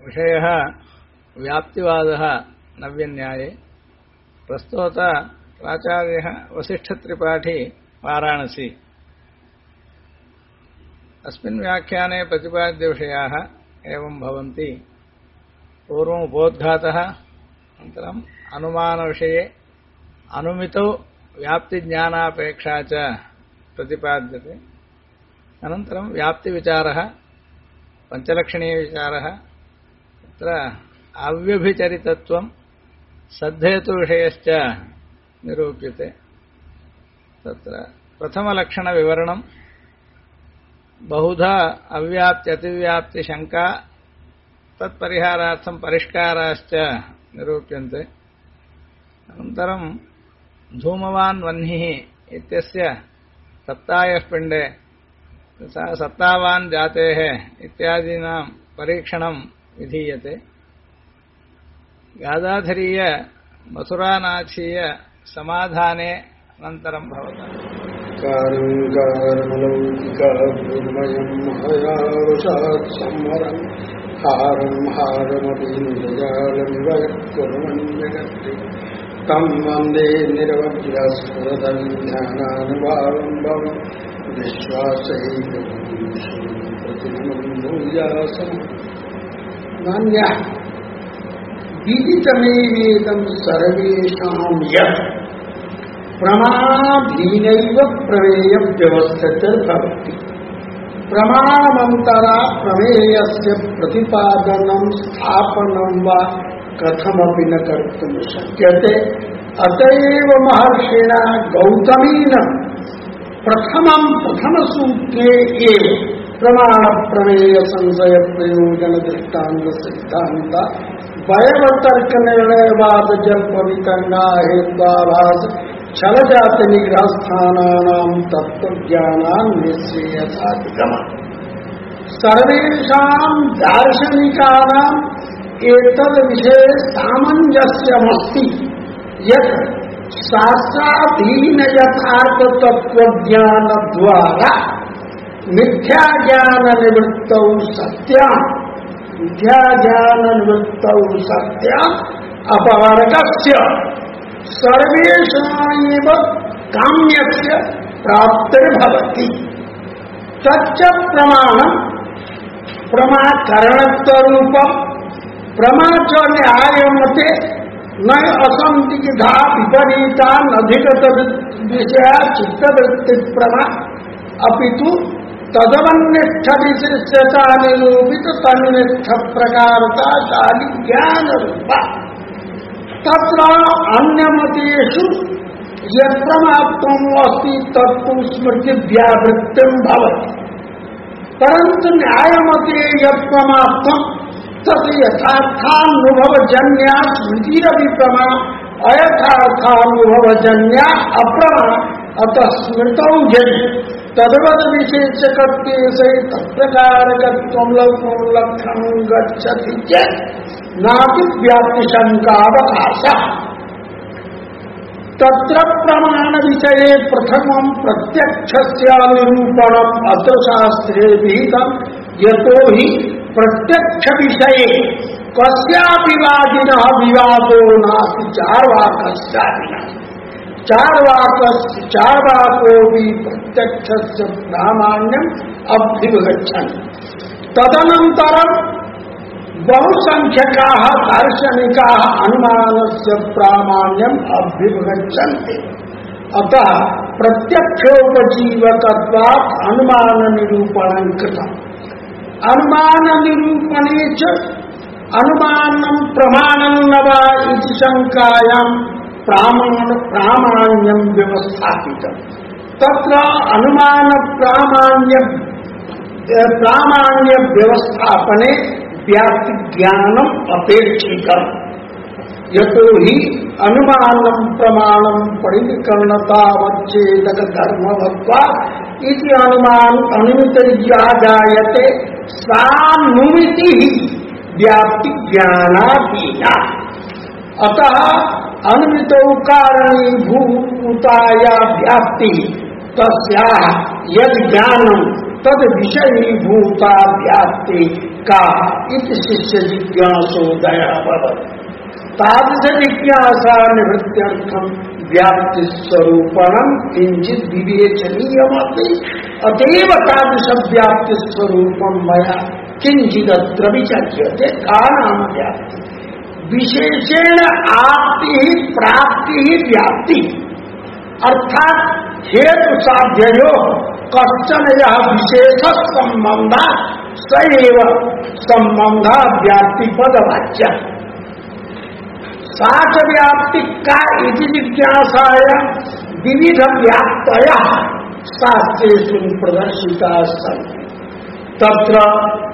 विषयः व्याप्तिवादः नव्यन्याये। प्रस्तोत प्राचार्यः वसिष्ठत्रिपाठी वाराणसी। अस्मिन् व्याख्याने प्रतिपाद्यविषयाः एवं भवन्ति। पूर्वम् उपोद्घातः, अनन्तरम् अनुमानविषये अनुमितौ व्याप्तिज्ञानापेक्षा च प्रतिपाद्यते। अनन्तरं व्याप्तिविचारः, पञ्चलक्षणीयविचारः, तत्र अव्यभिचरितत्वं सद्धेतुविषयश्च निरूप्यते। तत्र प्रथमलक्षणविवरणं, बहुधा अव्याप्त्यतिव्याप्तिशङ्का तत्परिहारार्थं परिष्काराश्च निरूप्यन्ते। अनन्तरं धूमवान् वह्निः इत्यस्य सत्तायः पिण्डे सा सत्तावान् जातेः इत्यादीनां परीक्षणं विधीयते। गादाधरीय मथुरानाथीय समाधाने अनन्तरं भवतः तं वन्दे निरवध्यास्फुरदविज्ञानानुभावं विश्वासैकभूयासम् नान्यः विदितमेवेदं सर्वेषां यत् प्रमाधीनैव प्रमेयव्यवस्थितिर्भवति। प्रमाणमन्तरा प्रमेयस्य प्रतिपादनं स्थापनं वा कथमपि न कर्तुं शक्यते। अतएव महर्षिणा गौतमेन प्रथमसूत्रे एव प्रमाण प्रमेय संशय प्रयोजन दृष्टांत सिद्धांत वयवतर्क निर्णयवाद जल्प वितंगा हेत्वाभास छल जाति निग्रह स्थानानां तत्वज्ञानान् निश्चयसाधिगम सर्वेषां दार्शनिकानां एतद् विषये सामञ्जस्यमस्ति यत् शास्त्राधीन यथार्थ तत्वज्ञान द्वारा मिथ्या ज्ञान निवृत्तौ सत्यम् अपवर्गस्य सर्वेषामेव काम्यस्य प्राप्तिर्भवति। तच्च प्रमाणम् प्रमाकरणत्वरूपम् प्रमा च न्यायमते न असंदिग्धा विपरीता अधिगत विषया चित्तवृत्ति प्रमा अपितु तदवन्निष्ठ विशिष्यता निरूपित तन्निष्ठ प्रकारता शाली ज्ञान रूपा। तत्र अन्यमतेषु यत्प्रमात्वम् अस्ति तत्तु स्मृति व्यावृत्तिं भवति। परन्तु न्यायमते यत्प्रमात्वम् तत् यथार्थानुभवजन्या स्मृतिरपि प्रमा अयथार्थानुभवजन्या अप्रमा। अतः स्मृतौ यदि तद्वद विशेषकत्वे से तत्प्रकारकत्वं लक्षणं गच्छति चेत् नापि व्याप्तिशङ्कावकाशः। तत्र प्रमाण विषये प्रथमं प्रत्यक्षस्य निरूपणम् अत्र शास्त्रे विहितं। यतो हि प्रत्यक्ष विषये कस्यापि वादिनः विवादो नास्ति चार्वाकस्यापि। चार्वाकोऽपि प्रत्यक्षस्य प्रामाण्यम् अभ्युपगच्छन्ति। तदनन्तरं बहुसंख्यकाः दार्शनिकाः अनुमानस्य प्रामाण्यम् अभ्युपगच्छन्ति। अतः प्रत्यक्षोपजीवकत्वात् अनुमान निरूपणं कृतम्। अनुमान निरूपणे च अनुमानं प्रमाणं न वा इति शङ्कायां प्रामाण्यं व्यवस्थापितम्। तत्र अनुमान प्रामाण्य व्यवस्थापने व्याप्ति ज्ञानम् अपेक्षितम्। यतो हि अनुमानं प्रमाणं परिकरणतावच्छेदक धर्मवत्वात् इति अनुमितिर्या जायते सा नुमितिः व्याप्ति ज्ञानाधीना। अतः अनुमितौ कारणीभूताया व्याप्ति तस्याः यद् ज्ञानं तद् विषयीभूता व्याप्ति का इति शिष्य जिज्ञासोदय तादृश जिज्ञासा निवृत्त्यर्थम व्याप्ति स्वरूपणम किंचित विवेचनीयमपि अतएव तादृश व्याप्ति स्वरूपम मया किंचिदत्र विचर्यते का नाम व्याप्ति विशेषेण आपति ही प्राप्ति ही व्याप्ति अर्थात हेतु साध्यो कश्चन यह विशेष संबंध सैव संबंध व्याप्ति पदवाच्य साच व्याप्ति का इति जिज्ञासाया विविध व्याप्तया शास्त्रेषु प्रदर्शिता सन्ति तत्र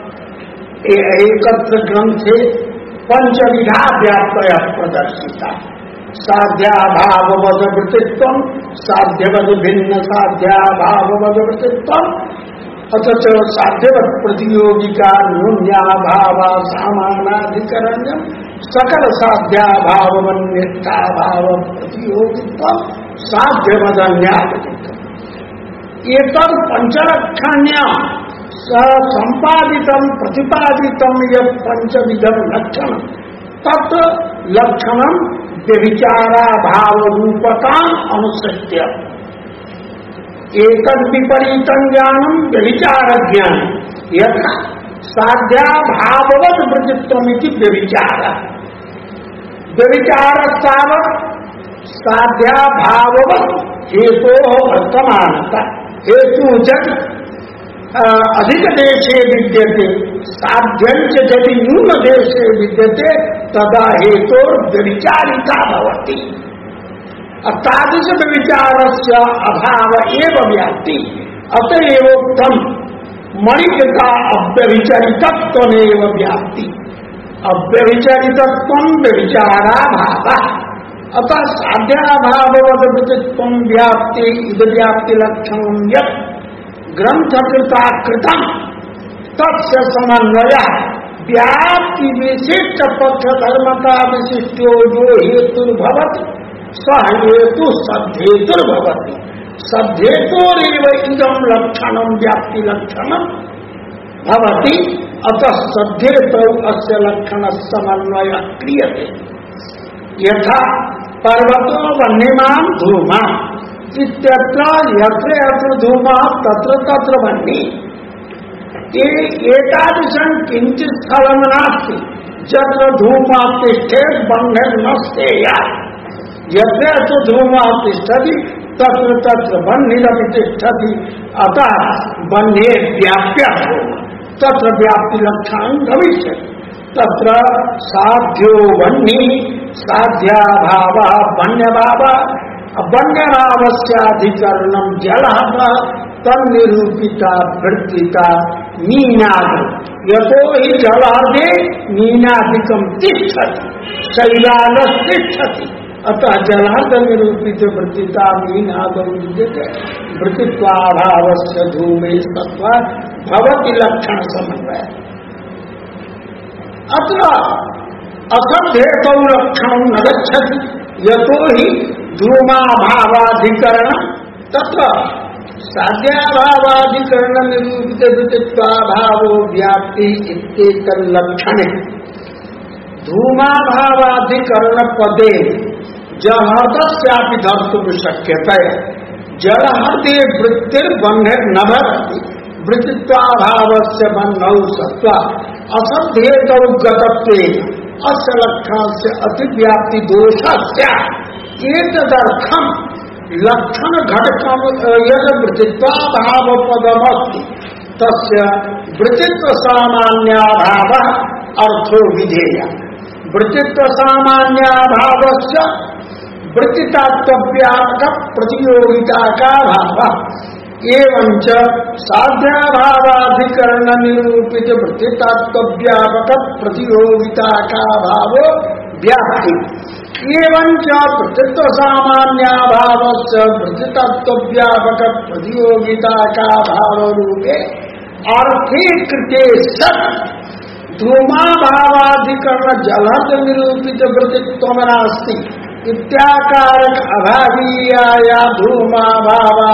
एकत्र ग्रंथे पंचविधा व्याप्तया प्रदर्शिता साध्याभाववद वृत्तित्वं साध्यवद भिन्न साध्याभाववद वृत्तित्वं अथच साध्यवद प्रतियोगिका न्यून्याभाव सामानाधिकरण्यं सकल साध्याभाववन्निष्ठाभाव प्रतियोगित्वं साध्यवदन्यादिकम् एतत् पंचलक्षण्यं संपादितं प्रतिपादितं यत् पंचविधं लक्षणं तत् लक्षणं व्यभिचाराभाव रूपताम् अनुसृत्य एकं विपरीतं ज्ञानं व्यभिचार ज्ञानं यथा साध्याभाववत् वृत्तित्वमिति व्यभिचारः व्यभिचारस्तावत् साध्याभाववत् हेतोः वर्तमानता हेतु जत् अधिक देशे विद्यते साध्यञ्च यदि न्यून देशे विद्यते तदा हेतोर्व्यभिचारिता भवति तादृश व्यभिचारस्य अभाव एव व्याप्ति अतएवोक्तं मणिका अव्यभिचरितत्वमेव व्याप्ति अव्यभिचरितत्वं व्यभिचाराभावः अतः साध्याभाववद वृत्तित्वं व्याप्ति इद व्याप्ति लक्षणं यत् ग्रंथकृता कृतम तस्य समन्वय व्याप्ति विशिष्ट पक्ष धर्मता विशिष्टो जो हेतुर्भवति स हेतु सद्धेतुर्भवति सद्धेतोरेव इदं लक्षणं व्याप्ति लक्षणं भवति अतः सद्धेतौ अस्य लक्षणस्य समन्वयः क्रियते यथा पर्वतो वह्निमान् धूमान् इत्यत्र यत्र यत्र धूमः तत्र तत्र वह्नि एतादृशं किञ्चित् स्थलं नास्ति यत्र धूमः तिष्ठेत् बह्निर्न स्यात् यत्र यत्र धूमः तिष्ठति तत्र तत्र बह्निरपि तिष्ठति अतः बह्नेः व्याप्यः तत्र व्याप्तिलक्षणं भविष्यति तत्र साध्यो वह्निः साध्याभावः वह्न्यभावः वन्यभावस्याधिकरणं जलः तन्निरूपिता वृत्तिता मीनादि यतो हि जलादे मीनादिकं तिष्ठति शैलालस्तिष्ठति अतः जलाद निरूपित वृत्तिता मीनादौ विद्यते वृत्तित्वाभावस्य धूमे सत्वा भवति लक्षण समन्वय अत्र असद्धेतौ लक्षणं न गच्छति यतो हि धूमाभावाधिकरण तत्र साध्याभावाधिकरण निरूपित वृत्तित्वाभावो व्याप्ति इत्येतल्लक्षणे धूमाभावाधिकरण पदे जलहर्दस्यापि धर्तुं शक्यते जलहर्दे वृत्तिर्बन्धेर्न भवति वृत्तित्वाभावस्य बन्धौ सत्वा असद्धेतौ गतत्वेन अस्य लक्षणस्य अतिव्याप्ति दोषस्य एतदर्थं लक्षण घटकं यद वृत्तित्वाभाव पदमस्ति तस्य वृत्तित्व सामान्याभावः अर्थो विधेयः वृत्तित्व सामान्याभावस्य वृत्तितात्व्यापक प्रतियोगिता का भावः एवंच साध्याभावाधिकरण निरूपित वृत्तितात्व्यापक प्रतियोगिता का भावो व्याप्ति एवंच वृत्तित्व सामान्याभावस्य वृत्तितात्व्यापक प्रतियोगिता का भाव रूपे अर्थे कृते सत् धूमाभावाधिकरण जलहर्द निरूपित वृत्तित्वमनास्ति इत्याकारक अभावीयाया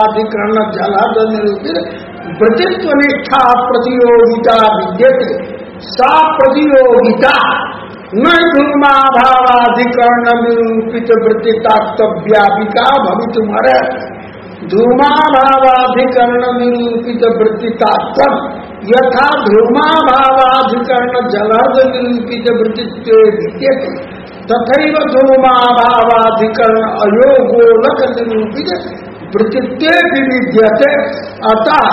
धूमाभावाधिकरण जलहर्द निरूपित वृत्तित्वनिष्ठा प्रतियोगिता विद्यते सा प्रतियोगिता न धूमाभावाधिकरण निरूपित वृत्तितात्व्यापिका भवितुमर्हति। धूमाभावाधिकरण निरूपित वृत्तितात्व यथा धूमाभावाधिकरण जलर्द निरूपित वृत्तित्वे विद्यते तथैव धूमाभावाधिकरण अयोगोलक निरूपित वृत्तित्वे विद्यते। अतः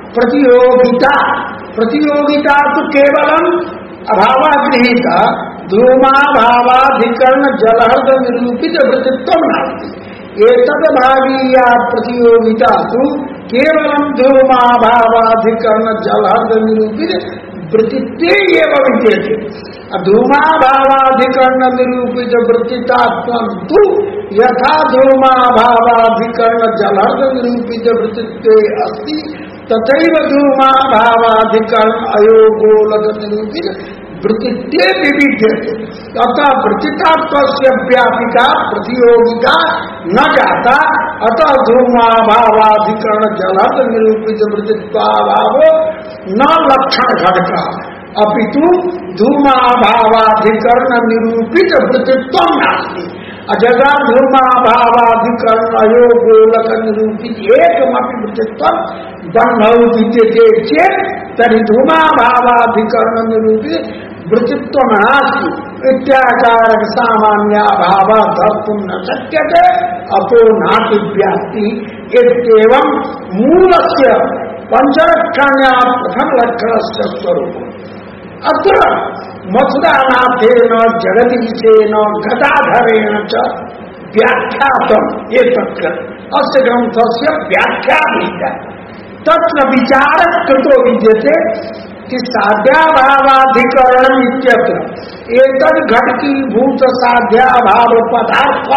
प्रतियोगिता तो केवलम अभावागृहीता धूमाभावाधिकरण जलहर्द निरूपित वृत्तित्वं नास्ति। एतद् भागीया प्रतियोगिता तो केवलम धूमाभावाधिकरण जलहर्द निरूपित वृत्तित्वे एव विद्यते। धूमाभावाधिकरण निरूपित वृत्तितात्वं तु यथा धूमाभावाधिकरण जलहर्द निरूपित वृत्तित्वे अस्ति तथैव धूमाभावाधिकरण अयोगोलक निरूपित वृत्तित्वे विद्यते। अतः वृत्तितात्वस्य व्यापिका प्रतियोगिता न जाता। अतः धूमाभावाधिकरण जलहर्द निरूपित वृत्तित्वाभावो न लक्षण घटका अपितु धूमाभावाधिकरण निरूपित वृत्तित्वं नास्ति। अजगा धूमाभावाधिकरण अयोगोलक निरूपित एकमपि वृत्तित्वं बन्धौ विद्यते चेत् तर्हि धूमाभावाधिकरण निरूपित वृत्तित्वं नास्ति इत्याकारक सामान्याभाव धर्तुं न शक्यते। अतो नापि व्याप्ति। इत्येवं मूलस्य पंचलक्षण्यां प्रथमलक्षणस्य स्वरूपम्। अत्र मथुरानाथेन जगदीशेन गदाधरेण च व्याख्यातम् एतत् अस्य ग्रन्थस्य व्याख्या विद्या तत्र विचारः कृतो विद्यते कि साध्याभावाधिकरणम् इत्यत्र एतद् घटकीभूत साध्याभाव पदार्थ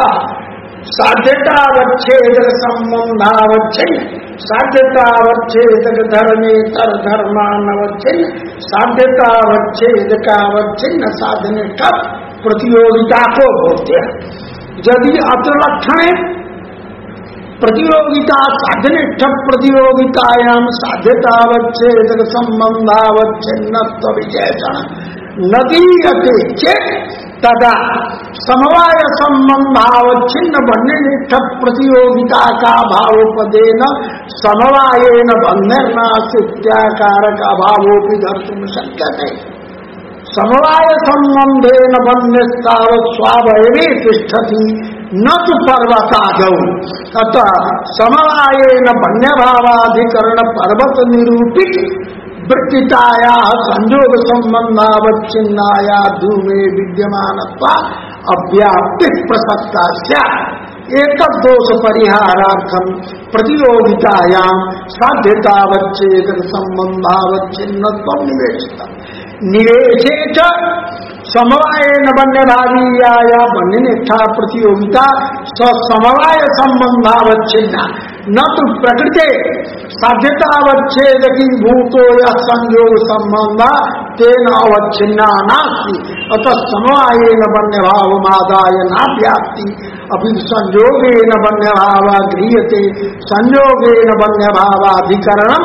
साध्यतावच्छेदक संबंधावच्छिन्न साध्यतावच्छेदक धर्मेतर धर्मानवच्छिन्न साध्यतावच्छेदकावच्छिन्न साधनिष्ठ प्रतियोगिता को बोलते हैं। यदि अत्र लक्षण प्रतियोगिता साधनिष्ठ प्रतियोगितायां साध्यतावच्छेदक संबंधावच्छिन्नत्व विशेषण न दीयते चेत् तदा समवाय संबंधावच्छिन्न बन्यनिष्ठ प्रतियोगिता का भावोपदेन समवायेन बन्यर्नास्त्याकारक अभावोपि धर्तुं शक्यते। समवाय संबंधेन बन्यस्तावत् स्वावयवे तिष्ठति न तु पर्वतादौ। अतः समवायेन बन्यभावाधिकरण पर्वत निरूपित वृत्तिताया संयोग संबंधावच्छिन्नाया धूमे विद्यमानत्वात् अव्याप्ति प्रसक्ता स्यात्। एतद्दोष परिहारार्थं प्रतियोगितायां साध्यतावच्छेदक संबंधावच्छिन्नत्वं निवेशितम्। निवेशे च समवायेन बन्यभावीयाया बन्यनिष्ठा प्रतियोगिता समवाय संबंधावच्छिन्ना न तो प्रकृते साध्यतावच्छेदकी भूतो यः संयोग संबंधा तेन अवच्छिन्ना नास्ति। अतः समवायेन बन्यभावमादाय न व्याप्ति अपि संयोगेन बन्यभावा गृह्यते। संयोगेन बन्यभावाधिकरणम्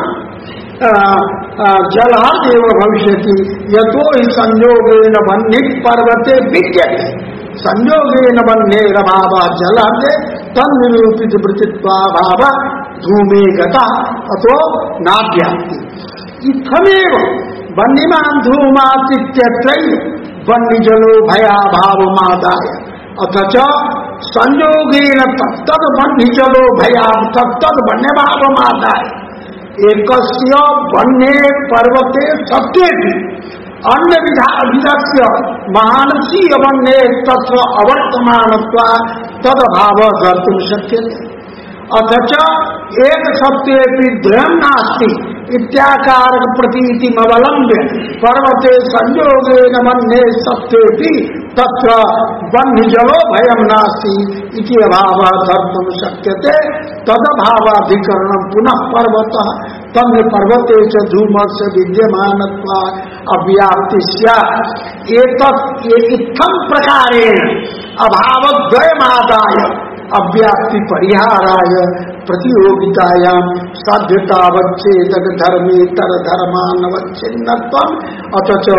जलहर्देव भविष्यति यतो हि संयोगेन बन्धित पर्वते विद्यते। संयोगेन बन्धेरभाव जलहर्दे तन्निरूपित वृत्तित्वाभाव धूमे गता अतो नाव्याप्ति। इत्थमेव बन्यमान् धूमातित्यत्रैव बन्यजलो भयाभावमादाय अथ च संयोगेन तत्तद् बन्यजलो भया तत्तद् बन्यभावमादाय एकस्य वन्ये पर्वते सत्येपि अन्य विधस्य महानसीय वन्ये तत्र अवर्तमानत्वात् तदभाव कर्तुं शक्यते। अथ च एक सत्येपि द्वयं नास्ति इत्याकारक प्रतीतिमवलम्ब्य पर्वते संयोगेन वन्ये सत्येपि तत्र बन्धजलो भयं नास्ति इति अभावः कर्तुं शक्यते। तदभावाधिकरणं पुनः पर्वतः तन्य पर्वते च धूमस्य विद्यमानत्वात् अव्याप्ति स्यात्। इत्थं प्रकारेण अभावद्वयमादाय अव्याप्ति परिहाराय प्रतियोगितायां साध्यतावच्छेदक धर्मेतर धर्मानवच्छिन्नत्वम् अथच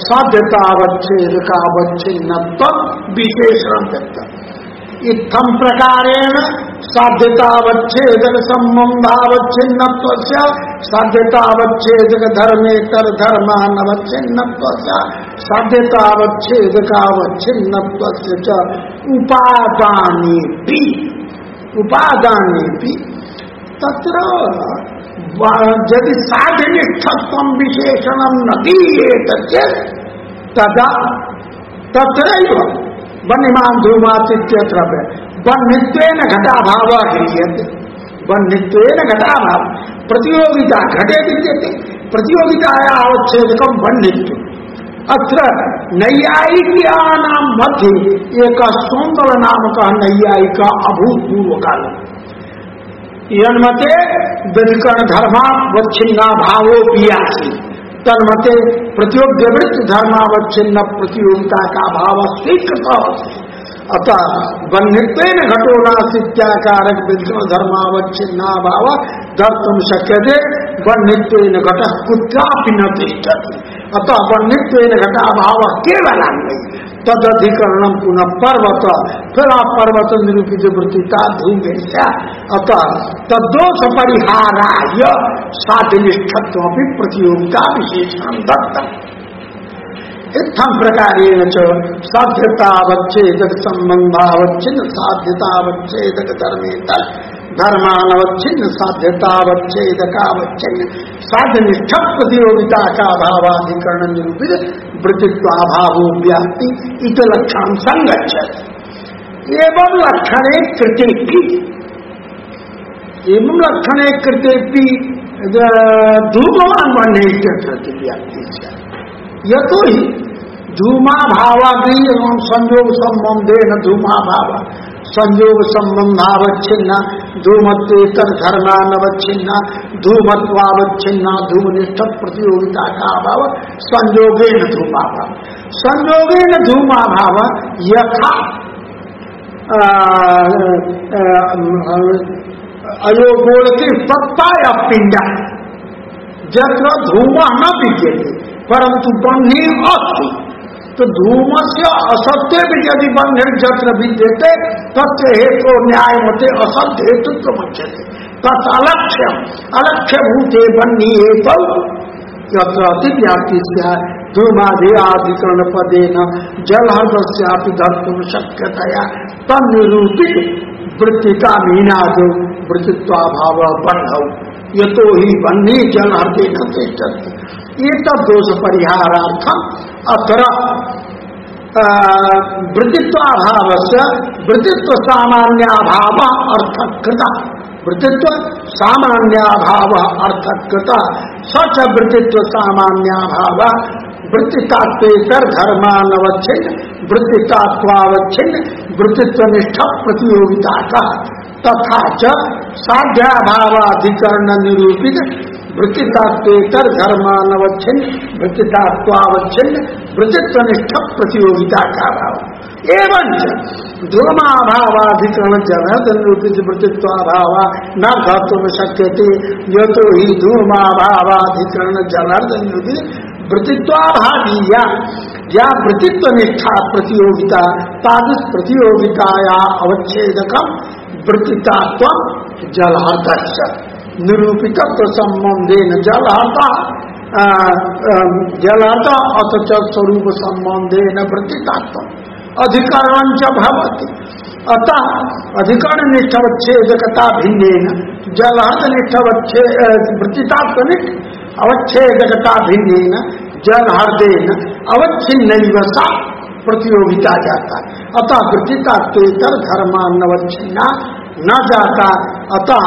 साध्यतावच्छेदकावच्छिन्नत्वम् विशेषणं दत्तम्। इत्थं प्रकारेण साध्यतावच्छेदक संबंधावच्छिन्नत्वस्य साध्यतावच्छेदक धर्मेतर धर्मानवच्छिन्नत्वस्य साध्यतावच्छेदकावच्छिन्नत्वस्य च उपादानेपि तत्र यदि साध्यनिष्ठत्वं विशेषणं न दीयेत चेत् तदा तत्रैव वह्निमान् धूमातित्यत्र वह्नित्वेन घटाभावः क्रियते। वह्नित्वेन घटाभाव प्रतियोगिता घटे विद्यते, प्रतियोगितायाः अवच्छेदकं वह्नित्वम्। अत्र नैयायिकानां मध्ये एकः सोन्दरनामकः नैयायिकः अभूतपूर्वकालः यन्मते व्यधिकरण धर्मावच्छिन्नाभावोऽपि आसीत्, तन्मते प्रतियोग्यवृत्ति धर्मावच्छिन्न प्रतियोगिता का भाव स्वीकृत। अतः वह्नित्वेन घटो नास्तीत्याकारक व्यधिकरण धर्मावच्छिन्ना भाव धर्तुं शक्यते, वह्नित्वेन घटः कुत्रापि न तिष्ठति। अतः वह्नित्वेन घटाभाव केवलं नहीं, तदधिकरणं पुनः पर्वत, फिर पर्वत निरूपित वृत्तिता धूमेस्या। अतः तद्दोष परिहाराय साध्यनिष्ठत्वमपि प्रतियोगिता विशेषणं दत्तम्। इत्थं प्रकारेण च साध्यतावच्छेदक संबंधावच्छिन्न साध्यतावच्छेदक धर्मेतर धर्मानवच्छिन्न साध्यतावच्छेदकावच्छिन्न साध्यनिष्ठ प्रतियोगिता का भावाधिकरण निरूपित वृत्तित्वाभावो व्याप्ति इत लक्षणं संगच्छति। एवं लक्षणे कृतेपि धूमवान् वह्ने इत्यत्र व्याप्ति यतो हि धूमाभावादि संयोग संबंधेन धूमाभाव संयोग संबंधावच्छिन्न धूमत्वेतर धर्मानवच्छिन्न धूमत्वावच्छिन्न धूमनिष्ठ प्रतियोगिता का अभाव संयोगेन धूमाभाव। संयोगेन धूमाभाव यथा अयोगोलके सत्ताया पिंड यत्र धूमः न विद्यते परंतु बह्नि अस्ति, तो धूमस्य असत्य भी यदि बह्निर्यत्र विद्यते तस्य हेतु न्याय मते असत्य हेतुत्व मुच्यते। तत् अलक्ष्यभूते बह्नि हेतौ यत्र अतिव्याप्ति स्यात् धूमादेयाधिकरण पदेन जलहृदस्यापि धर्तुं शक्यतया तन्निरूपित वृत्तिका मीनादो वृत्तित्वाभावः बन्धौ यतो हि बह्नि जलहृदेन तिष्ठति। एतद्दोष परिहारार्थम् अत्र वृत्तित्वाभावस्य वृत्तित्व सामान्याभावः अर्थकृतः। वृत्तित्व सामान्याभावः अर्थकृतः स च वृत्तित्व सामान्याभावः वृत्तितात्वेतर धर्मानवच्छिन्न वृत्तितात्वावच्छिन्न वृत्तित्वनिष्ठ प्रतियोगिता का तथा च साध्याभावाधिकरण निरूपित वृत्तितात्वेतर धर्मानवच्छिन्न वृत्तितात्वावच्छिन्न वृत्तित्वनिष्ठ प्रतियोगिता का भाव। एवं धूमाभावाधिकरण जलद निरूपित वृत्तित्वाभाव न घटुं शक्यते यतो हि धूमाभावाधिकरण जलद निरूपित वृत्तित्वाभावीया या वृत्तित्वनिष्ठा प्रतियोगिता तादृश प्रतियोगिताया अवच्छेदकं वृत्तितात्वं जलहर्तस्य निरूपितत्व संबंधेन जलहर्त अथ स्वरूप संबंधेन वृत्तितात्वम् अधिकरणं च भवति। अतः अधिकरण निष्ठवच्छेदकता भिन्नेन जलहर्त वृत्तितात्वनिष्ठ अवच्छेदकता भिन्नेन जलहर्देन अवच्छिन्नैव सा प्रतियोगिता जाता। अतः वृत्तितात्वेतर धर्मानवच्छिन्ना न जाता। अतः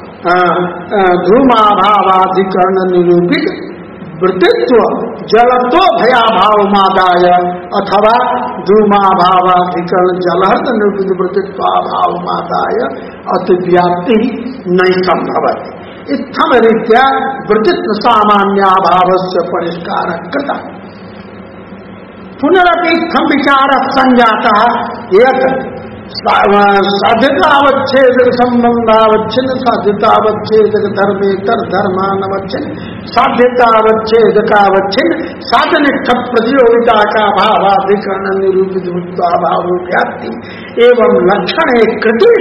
धूमाभावाधिकरण निरूपित वृत्तित्व जलतो भयाभावमादाय अथवा धूमाभावाधिकरण जलहर्त निरूपित वृत्तित्वाभावमादाय अतिव्याप्ति नहीं संभवति। इत्थम रीत्या वृत्तित्व सामान्याभावस्य परिष्कारः कृतः। पुनरपि इत्थं विचारः संजातः यत् साध्यतावच्छेद संबंधावच्छिन्न साध्यतावच्छेद धर्मेतर धर्मानवच्छिन्न साध्यतावच्छेदकावच्छिन्न साधन प्रतियोगिता का भावाधिकरण निरूपित भाव व्याप्ति एवं लक्षण कृति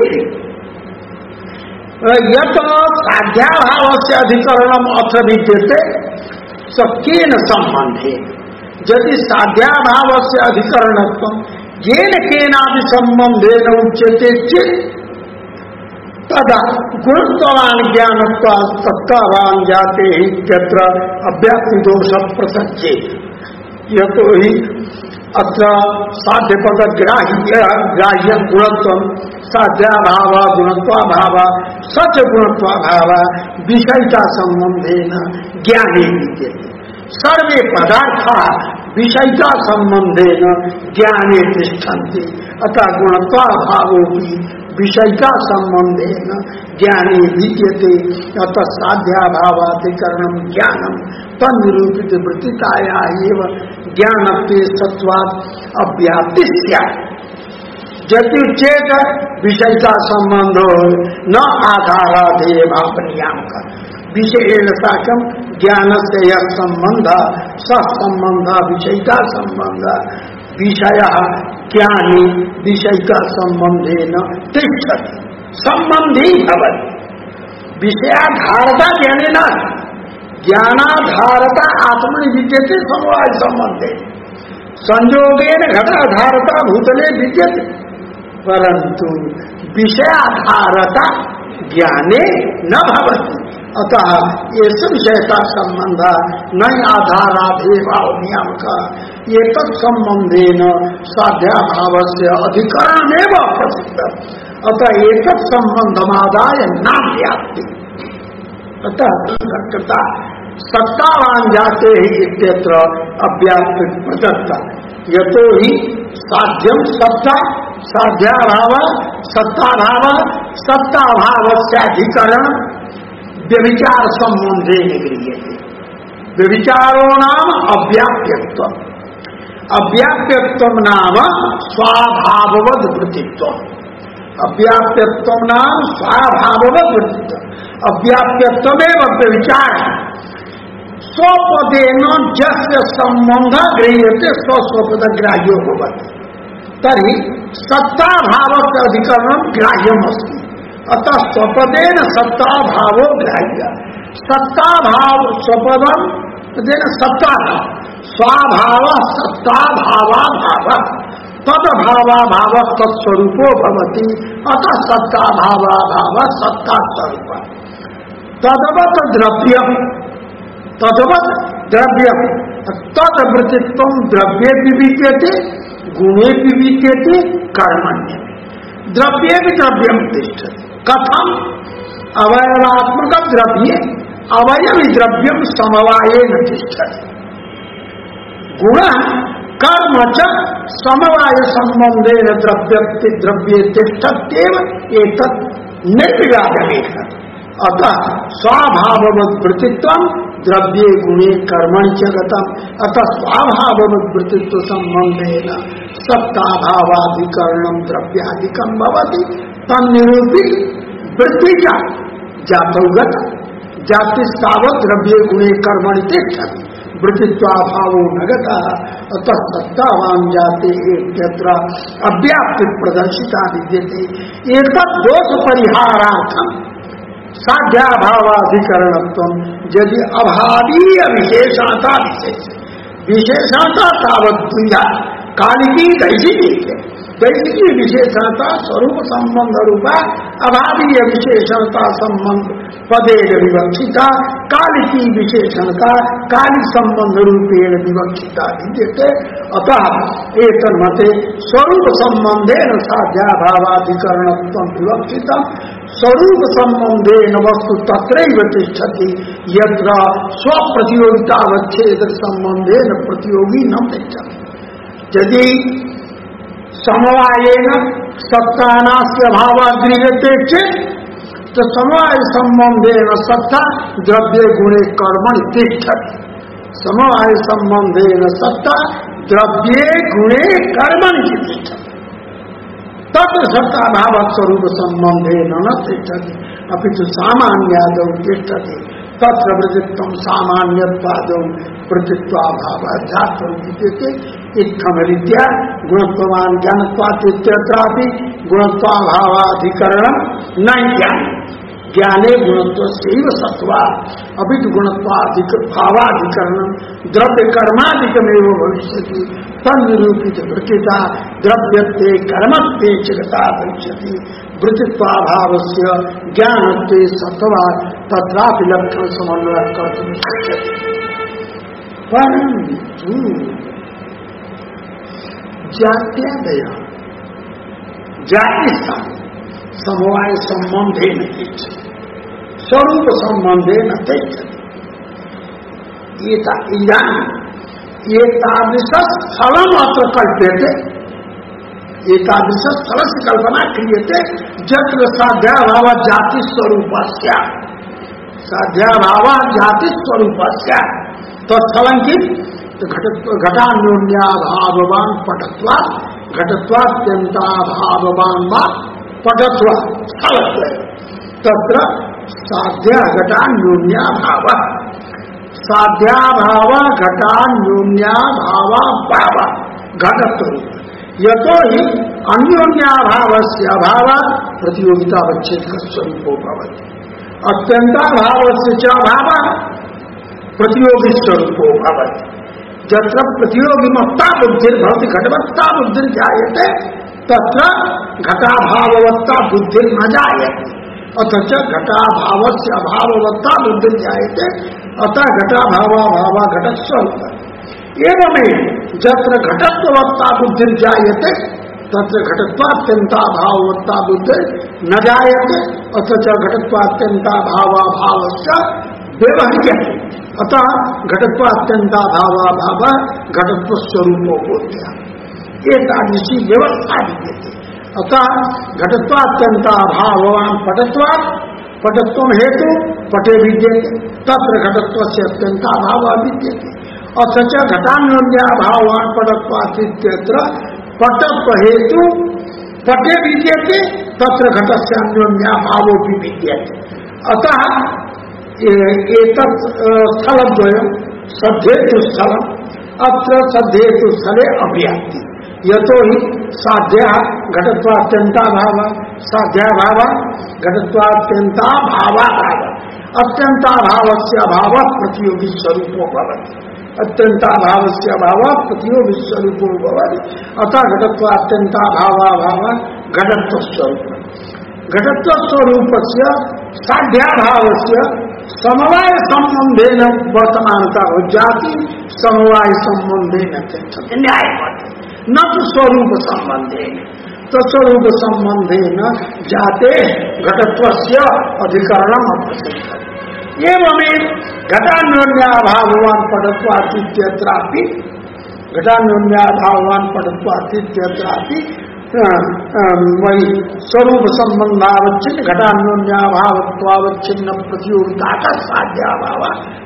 यत साध्याभाव से अधिकरणम अथ विद्यते सकेन संबंधे यदि साध्याभाव से अधिकरणत्व येन केनापि संबंधेन उच्यते चेत् तदा गुणत्वान् ज्ञानत्वात् सत्तावान् जाते हि इत्यत्र अव्याप्ति दोष प्रसज्ये यतो हि अत्र साध्यपद ग्राह्य गुणत्वं साध्याभाव गुणत्वाभाव सच गुणत्वाभाव विषयिता संबंधेन ज्ञाने विद्यते सर्वे पदार्था विषयिता संबंधेन ज्ञाने तिष्ठन्ति अतः गुणत्वाभावोऽपि विषयिता संबंधेन ज्ञाने विद्यते अतः साध्याभावाधिकरणं ज्ञानं तन्निरूपित वृत्तिकाया एव ज्ञानत्वे सत्वात् अव्याप्ति स्यात् यदि चेत विषयिता संबंधो न आधाराधेय भावनियामक विषयेण साकं ज्ञान से यह संबंध संबंध विषयिता संबंध विषय ज्ञानी विषयिता संबंधेन तिष्ठति संबंधी भवति विषयाधारता ज्ञानेन ज्ञानाधारता आत्मनि विद्यते समवाय संबंधे संयोगेन घटाधारता भूतले विद्यते परंतु विषयाधारता ज्ञाने न भवति अतः ये विषयता संबंध न आधाराधेभाव नियामक ये तत्संबंधेन साध्याभाव से अधिकरणमेव प्रसिद्ध अतः एक संबंधमादाय न व्याप्ति अतः सत्तावान जाते ही इत्यत्र अव्याप्ति प्रदत्ता यतो ही साध्यम सत्ता साध्याभाव सत्ताभाव सत्ताभाव से अधिकरण व्यभिचार संबंधे निगृह्यते व्यभिचारो नाम अव्याप्यत्व अव्याप्यत्व नाम स्वाभाववद वृत्तित्व अव्याप्यत्व नाम स्वाभाववद वृत्तित्व अव्याप्यत्वमेव व्यभिचार स्वपदेन जस्य संबंध गृह्यते स्वस्वपद ग्राह्यो भवति तर्हि सत्ताभावस्य अधिकरणं ग्राह्यमस्ति अतः स्वपदेन सत्ताभावो ग्राह्य सत्ताभाव स्वपदम तेन सत्ता स्वाभाव सत्ताभावाभाव तदभावाभाव तत्स्वरूपो भवति अतः सत्ताभावाभाव सत्तास्वरूप तदवत् द्रव्यम तदवृत्तित्वं द्रव्ये विद्यते गुणे विद्यते कर्मण्य द्रव्ये भी द्रव्यम तिष्ठति कथम अवयवात्मक द्रव्ये अवयवी द्रव्यम समवायेन तिष्ठति गुण कर्म च समवाय संबंधेन द्रव्ये तिष्ठत्येव एतत् निर्विवादमेव अतः स्वाभाववद्वृत्तित्वं द्रव्ये गुणे कर्मणि च गतम् अतः स्वाभाववद्वृत्तित्व संबंधेन सत्ताभावाधिकरणं द्रव्याधिकं भवति तन्निरूपी वृत्ति जातौगत जातिस्तावत् द्रव्ये गुणे कर्मणि तिष्ठति वृत्तित्वाभावो न गतः अतः सत्तावान जाते इत्यत्र अव्याप्ति प्रदर्शिता विद्यते एतत् दोष परिहारार्थं साध्याभावाधिकरणत्वं यदि अभावीय विशेषता विशेषता तावत् कालिकी दैहिकी विशेषता स्वरूप संबंध रूपा अभावीय विशेषता संबंध पदेन विवक्षिता कालिकी विशेषणता काली संबंध रूपेण विवक्षिता विद्यते अतः एतन्मते स्वरूप संबंधेन साध्याभावाधिकरणत्वं विवक्षितम् स्वरूप संबंधेन वस्तु तत्रैव तिष्ठति यत्र स्वप्रतियोगितावच्छेद संबंधेन प्रतियोगी न तिष्ठति यदि समवायेन सत्तानास्य भावः गृह्यते चेत् तो समवाय संबंधेन सत्ता द्रव्ये गुणे कर्मणि तिष्ठति समवाय संबंधेन सत्ता द्रव्ये गुणे कर्मणि तिष्ठति तत्र सत्ताभाव स्वरूप संबंधे न तिष्ठति अपितु सामान्यादौ तिष्ठति तत्र वृत्तित्वं सामान्यत्वादौ वृत्तित्वाभाव अध्यात्मं विद्यते इत्थमरीत्या गुणत्वान् ज्ञानत्वात् इत्यत्रापि गुणत्वाभावाधिकरणं न ज्ञाने ज्ञाने गुणत्वस्यैव सत्त्वात् अपितु गुणत्वाभावाधिकरणं द्रव्य कर्मादिकमेव भविष्यति तन्निरूपित वृत्तिता द्रव्यत्वे कर्मत्वे जगता भविष्यति वृत्तित्वाभावस्य ज्ञानत्वे सत्त्वात् तत्रापि लक्षण समन्वयः कर्तुं शक्यते परन्तु जात्यादय जातिस्थान समवाय संबंधे न स्वरूप संबंधे न एतादृश स्थलम अत्र कल्प्यते एतादृश स्थल से कल्पना क्रियते जत्र साध्याभाव जाति स्वरूपस्य साध्याभाव जाति स्वरूपस्य तत्फलं किम घटान्योन्याभाववान पटत्वात् घटत्वात्यंताभाववान वा पटत्वात् स्थलत्व तत्र साध्य घटान्योन्याभाव साध्याभाव घटान्योन्याभाव भाव घटत्व यतो ही अन्योन्याभावस्य अभावात् प्रतियोगितावच्छेदक स्वरूपो भवति अत्यंताभावस्य च अभावात् प्रतियोगी स्वरूपो भवति यत्र प्रतियोगिमत्ता बुद्धिर्भवति घटवत्ता बुद्धिर्जायते तत्र घटाभाववत्ता बुद्धिर्न जायते अथ च घटाभावस्य अभाववत्ता बुद्धिर्जायते अतः घटाभावाभाव घटस्वरूप एवमेव यत्र घटत्ववत्ता बुद्धिर्जायते तत्र घटत्वात्यंताभाववत्ता बुद्धिर् न जायते अथ च घटत्वात्यंताभावाभावस्य व्यवहार्यते अतः घटत्वात्यंताभावाभाव घटत्वस्वरूपो बोध्य एतादृशी व्यवस्था विद्यते अतः घटत्वात्यंताभाववान पटत्वात् पटत्वं हेतु पटे विद्यते तत्र घटत्वस्य अत्यंताभाव विद्यते अथ च घटान्योन्याभाववान पटत्वात् इत्यत्र पटत्व हेतु पटे विद्यते तत्र घटस्य अन्योन्याभावोऽपि विद्यते अतः एतत् स्थलद्वयं सद्धेतु स्थलम् अत्र सद्धेतु स्थले अभियाति यतो हि साध्या घटत्वात्यंताभाव साध्याभाव घटत्वात्यंताभावाभाव अत्यंताभावस्य अभावः प्रतियोगी स्वरूपो भवति अत्यंताभावस्य अभावः प्रतियोगी स्वरूपो भवति अतः घटत्वात्यंताभावाभाव घटत्वस्वरूपः घटत्वस्वरूपस्य साध्याभावस्य समवाय संबंधेन वर्तमानता हो जाती समवाय संबंधेन न्याय न तो स्वरूप संबंधेन तो स्वरूप संबंधेन जाते घटत्वस्य अधिकरणम अप्रसिद्धम् एवमेव घटान्योन्याभाववान पटत्वात् इत्यत्रापि घटान्योन्याभाववान पटत्वात् इत्यत्रापि वही स्वरूप संबंधावच्छिन्न घटान्योन्याभावत्वावच्छिन्न प्रतियोगिता का साध्याभाव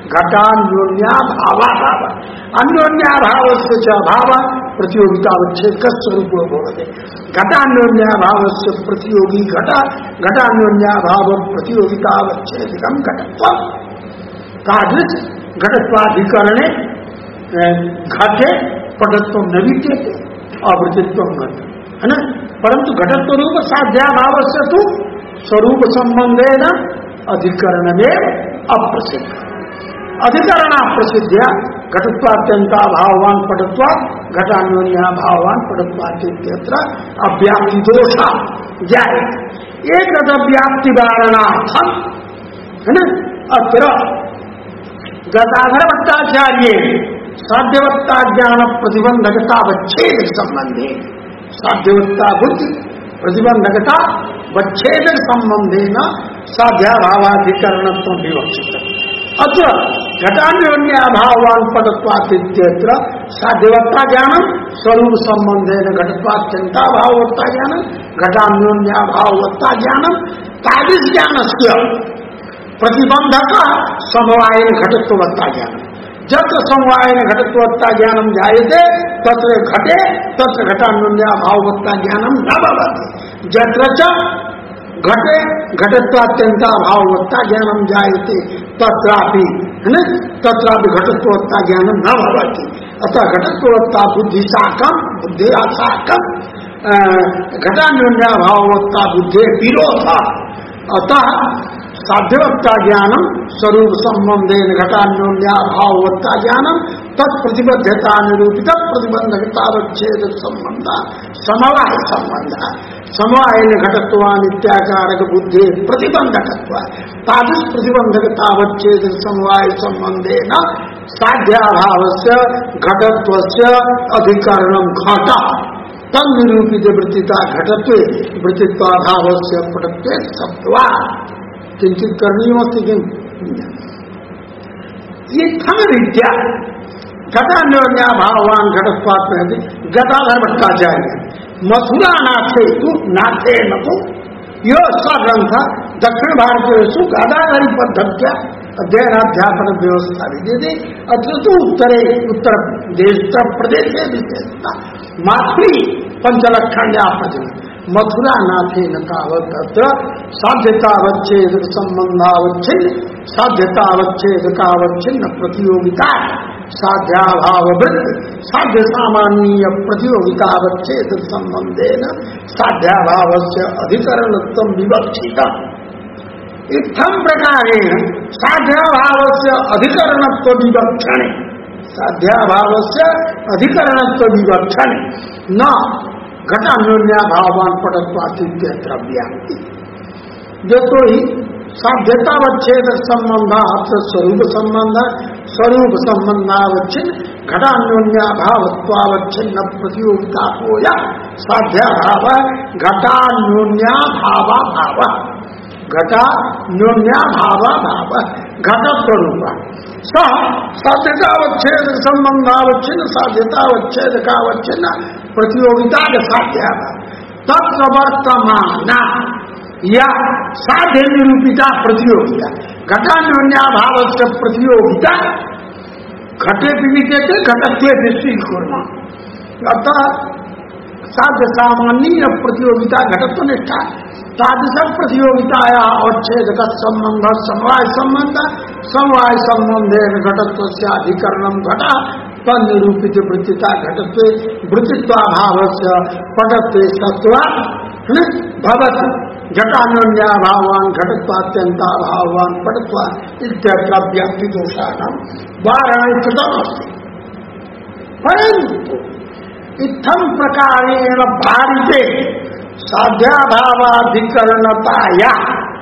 घटान्योन्याभावाभाव अन्योन्याभावस्य च अभाव प्रतियोगितावच्छेदक स्वरूपो भवति घटान्योन्याभावस्य प्रतियोगी घटान्योन्याभाव प्रतियोगितावच्छेदकं घटत्वं तादृश घटत्वाधिकरणे घटे पटत्वं न विद्यते अवृत्तित्वं घटे है ना परंतु घटत्व रूप साध्याभाव से तो स्वरूप संबंधेन अधिकरणमेव अप्रसिद्ध अधिकरण अप्रसिद्ध्या घटत्वात्यंताभाववान पटत्वात् घटान्योन्याभाववान पटत्वात् इत्यत्र अव्याप्ति दोषा जायते एतद् अव्याप्ति वारणार्थम है ना अत्र गदाधर भट्टाचार्य साध्यवत्ता ज्ञान प्रतिबंधकतावच्छेद संबंधे साध्यवत्ता बुद्धि प्रतिबंधकता वच्छेद संबंधेन साध्याभावाधिकरणत्वं विवक्षितम् अत्र घटान्योन्याभावान् पटत्वात् इत्यत्र साध्यवत्ता ज्ञानं स्वरूप संबंधेन घटत्वात्यंताभाववत्ता ज्ञानं घटान्योन्याभाववत्ता ज्ञानं तादृश ज्ञानस्य प्रतिबंधक समवायेन घटत्ववत्ता ज्ञानं जत्र समवायेन घटत्वता ज्ञानम जायते तत्र घटे तत्र घटान्योन्याभाववत्ता ज्ञानम न भवति। जत्र च घटे घटत्वात्यंता भाववत्ता ज्ञानम जायते तत्रापि है न तत्रापि घटत्वता ज्ञानम न भवति। अतः घटत्वता बुद्धि साकम बुद्धि साकम घटान्योन्याभाववत्ता बुद्धि विरोध। अतः साध्यवत्ता ज्ञानम स्वरूप संबंधेन घटान्योन्याभाववत्ता ज्ञानम तत्प्रतिबद्धता निरूपित प्रतिबंधकतावच्छेद संबंध समवाय संबंध समवायन घटत्वान इत्याकारक बुद्धि प्रतिबंधकत्व तादृश प्रतिबंधकतावच्छेद समवाय संबंधेन साध्याभावस्य घटत्वस्य अधिकरणं घट तन्निरूपित वृत्तिता घटत्वे वृत्तित्वाभावस्य पटत्वे सत्वा किंचित करणीयमस्ति किं ये थम विद्या घटान्योन्याभावान घटत्वात् में गदाधर भट्टाचार्य मथुरा नाथे तु नाथे न तो यो ग्रंथ दक्षिण भारतीय गदाधरी पद्धत्या अध्ययनाध्यापन व्यवस्था विद्यते अत्र तो उत्तर प्रदेश विशेषता माथुरी पंचलक्षण्या प्रजन मथुरा नाथे न तावत अत्र साध्यतावच्छेद संबंधावच्छिन्न साध्यतावच्छेद कावच्छिन्न प्रतियोगिता साध्याभाव वृत्ति साध्य सामान्य प्रतियोगितावच्छेद संबंधेन साध्याभावस्य अधिकरणत्वं विवक्षितम्। इत्थं प्रकारेण साध्याभावस्य अधिकरणत्व विवक्षणे साध्याभावस्य अधिकरणत्व विवक्षणे न घटान्योन्याभावान पटत्वातित्यत्र व्याप्ति जो ही साध्यतावच्छेद संबंध अत्र स्वरूप संबंधावच्छिन्न घटान्योन्याभावत्वावच्छिन्न प्रतियोगिता को या साध्याभाव घटान्योन्याभावा भाव घटान्योन्याभावा भाव घटस्वरूप स साध्यतावच्छेद संबंधावच्छिन्न साध्यतावच्छेद कावच्छिन्न प्रतियोगिता साध्या तत्वर्तमाना या साध्य निरूपिता प्रतियोगिता घटान्योन्याभाव से प्रतियोगिता घटे विविधते घटत्वे दृष्टिकोण अतः साध्य सामान्य प्रतियोगिता घटत्व निष्ठा तादृश प्रतियोगिताया अवच्छेद का संबंध समवाय संबंधे घटत्व से अधिकरणम घटा तन्निरूपित वृत्तिता घटत्वे वृत्तित्वाभाव से पटत्वे सत्वा भवति घटान्योन्याभावान घटत्वात्यंताभावान पटत्वा इत्यत्र व्याप्ति दोषाणां वारणं कृतमस्ति। परन्तु इत्थं प्रकारेण भारिते साध्याभावाधिकरणताया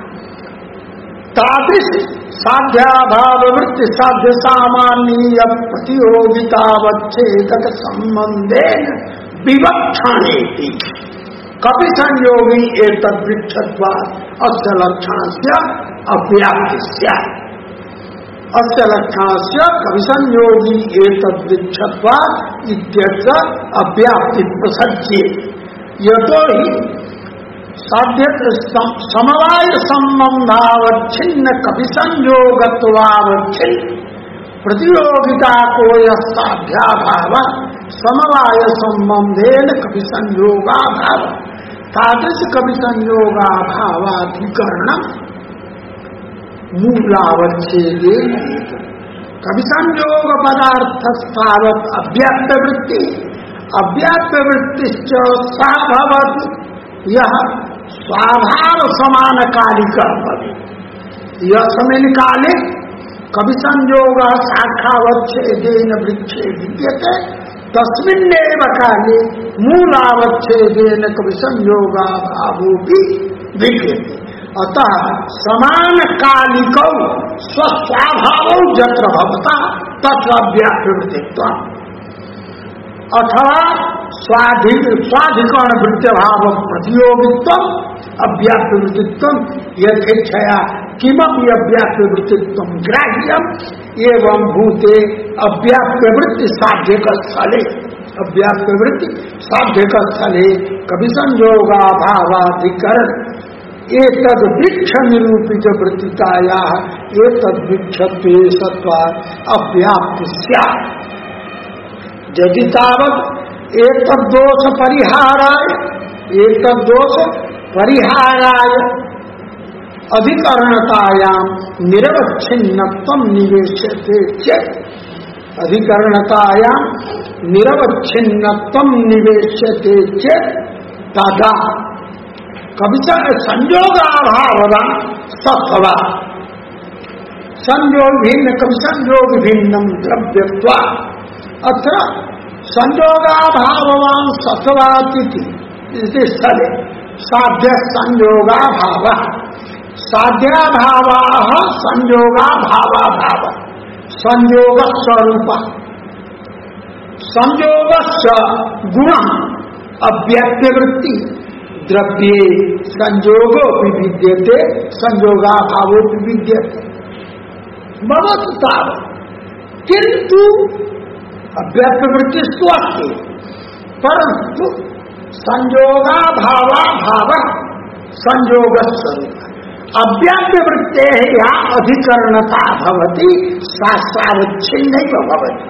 तादृश साध्याभाव वृत्ति साध्य सामान्य प्रतियोगितावच्छेदक संबंधेन विवक्षणेति कपि संयोगी एतद्वृक्षत्वात् अस्य लक्षणस्य अव्याप्तिस्य अस्य लक्षणस्य कपि संयोगी एतद्वृक्षत्वात् इत्यस्य अव्याप्ति प्रसज्ये यतो हि साध्य समवाय संबंधावच्छिन्न कपि संयोगत्वावच्छिन्न प्रतियोगिता को यह साध्याभाव समवाय संबंधेन कपि संयोगाभाव तादृश कपि संयोगाभावाधिकरण मूलावच्छेदेन कपि संयोग पदार्थस्थावत् अव्याप्त वृत्ति अव्याप्त वृत्तिश्च सा भवति यह स्वाभाव समान कालिक यह समय काले कवि संयोग शाखावच्छेदेन वृक्षे विद्यते तस्मिन्नेव काले मूलावच्छेदेन कवि संयोगाभावोऽपि विद्यते। अतः समान कालिकौ स्वस्वाभावौ यत्र भवता तत्र अव्याप्तवृत्तित्वम् अथवा स्वाधिकरण वृत्त्यभाव प्रतियोगित्वम् अव्याप्तवृत्तित्वम् यथेच्छया किमपि अव्याप्तवृत्तित्वम् ग्राह्यम् एवं भूते अव्याप्तवृत्ति साध्यकस्थले अव्याप्तवृत्ति साध्यकस्थले कवि संयोगाभावाधिकरण एतद वृक्ष निरूपित वृत्तिताया एतद वृक्षत्वे सत्वा अव्याप्ति स्यात् यदि तावत् एतद दोष परिहाराय अधिकरणतायाम निरवच्छिन्नत्वं निवेश्यते चेत् अधिकरणतायाम निरवच्छिन्नत्वं निवेश्यते चेत् तदा कविता संयोगाभावः सत्वा संयोग भिन्न कवि संयोग भिन्नम द्रव्यत्वा अत्र संयोगाभाववान सत्वातिथि इति स्थले साध्य संयोगाभावः साध्याभावः संयोगाभावाभाव संयोग स्वरूप संयोगस्य गुण अव्यक्तवृत्ति द्रव्ये संयोगो विद्यते संयोगाभावो विद्यते भवतु किंतु अव्यक्तवृत्ति स्वास्थ्य परंतु संयोगाभावाभाव संयोग स्वरूप अव्यक्तवृत्ते या अधिकरणता भवति शास्त्रावच्छिन्नैव भवति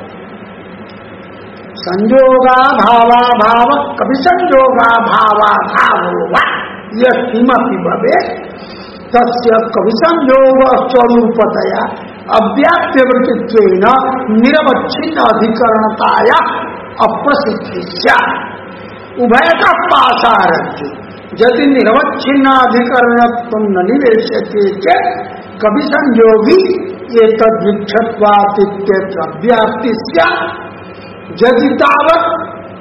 संयोगाभावाभाव कभी संयोगाभावाभावो वा यः किमपि भवेत् तस्य कभी संयोग स्वरूपतया अव्यक्तवृत्तित्वेन निरवच्छिन्न अधिकरणताया अप्रसिद्धि स्यात् उभयतः पाशारभ्य यदि निरवच्छिन्न अधिकरणत्वं न निवेश्यते चेत् कभी संयोगी एतद्वृक्षत्वात् इत्यत्र अव्याप्ति स्यात् यदि तावत्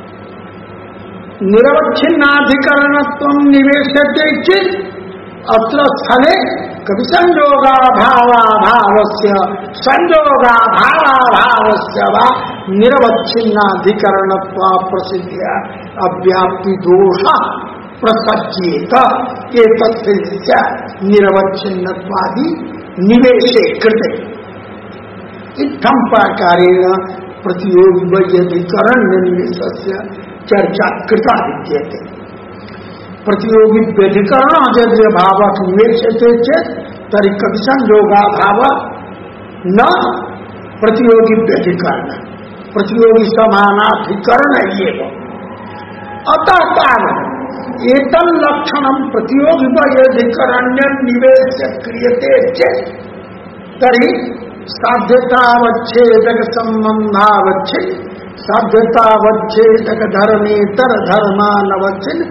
निरवच्छिन्नाधिकरणत्वं निवेश्यते चेत् अत्र स्थले कभी संयोगाभावाभावस्य संयोगाभावाभावस्य वा निरवच्छिन्नाधिकरणत्वा प्रसिद्ध्या अव्याप्ति दोषः प्रसज्येत एतस्य निरवच्छिन्नत्वादि निवेशे कृते इत्थं प्रकारेण प्रतियोगी वैयधिकरण निवेशस्य चर्चा कृता विद्यते प्रतियोगी व्यधिकरण यदि अभाव निवेश्यते चेत् तर्हि कभी संयोगाभाव न प्रतियोगी व्यधिकरण प्रतियोगी समानाधिकरण एव अतः तावत् एतन् लक्षणं प्रतियोगी वैयधिकरण्यं निवेश्य क्रियते चेत् तर्हि साध्यतावच्छेदक संबंधावच्छिन्न साध्यतावच्छेदक धर्मेतर धर्मानवच्छिन्न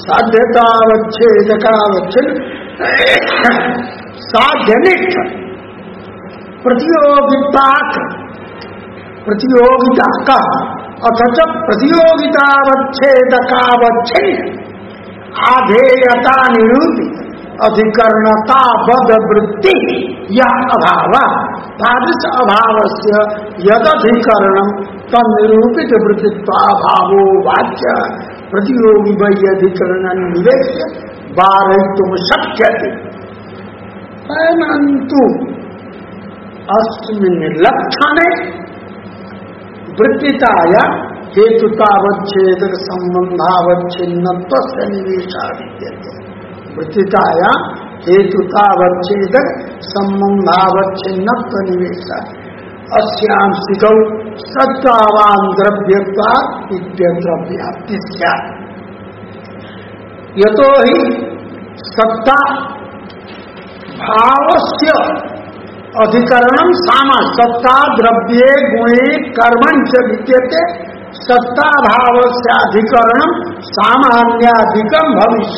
साध्यतावच्छेदकावच्छिन्न साध्यनिष्ठ प्रतियोगिता का अथच प्रतियोगितावच्छेदकावच्छिन्न आधेयता निरूपित अधिकरणता बद वृत्ति या अभाव तादृश अभावस्य यदधिकरणं तन्निरूपित वृत्तित्वाभावो वाच्य प्रतियोगी वैयधिकरणं निवेश्य वारयितुं शक्यते परन्तु अस्मिन् लक्षणे वृत्तिताया हेतुतावच्छेदक संबंधावच्छिन्नत्वस्य निवेशः विद्यते वृत्तिताया हेतुतावच्छेदक संबंधावच्छिन्नत्व निवेशः अस्यां स्थितौ सत्तावान द्रव्यत्वात् इत्यत्र व्याप्ति स्यात् यतो हि सत्ता भावस्य अधिकरणं सामा सत्ता द्रव्ये गुणे कर्मणि च विद्यते सत्ता भावस्य अधिकरणं सामान्याधिकं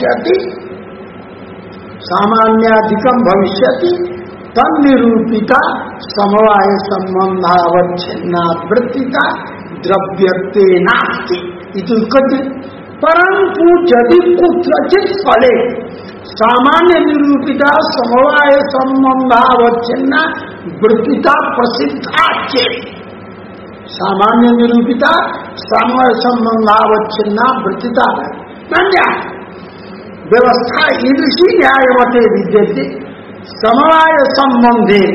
भविष्यति तन्निरूपिता समवाय संबंधावच्छिन्ना वृत्तिता द्रव्यत्वे नास्ति इति उच्यते परंतु यदि कुत्रचित् फले सामान्य निरूपिता समवाय संबंधावच्छिन्ना वृत्तिता प्रसिद्धा चेत् सामान्य निरूपिता समवाय संबंधावच्छिन्ना वृत्तिता है व्यवस्था ईदृशी न्यायमते विद्यते समवाय संबंधेन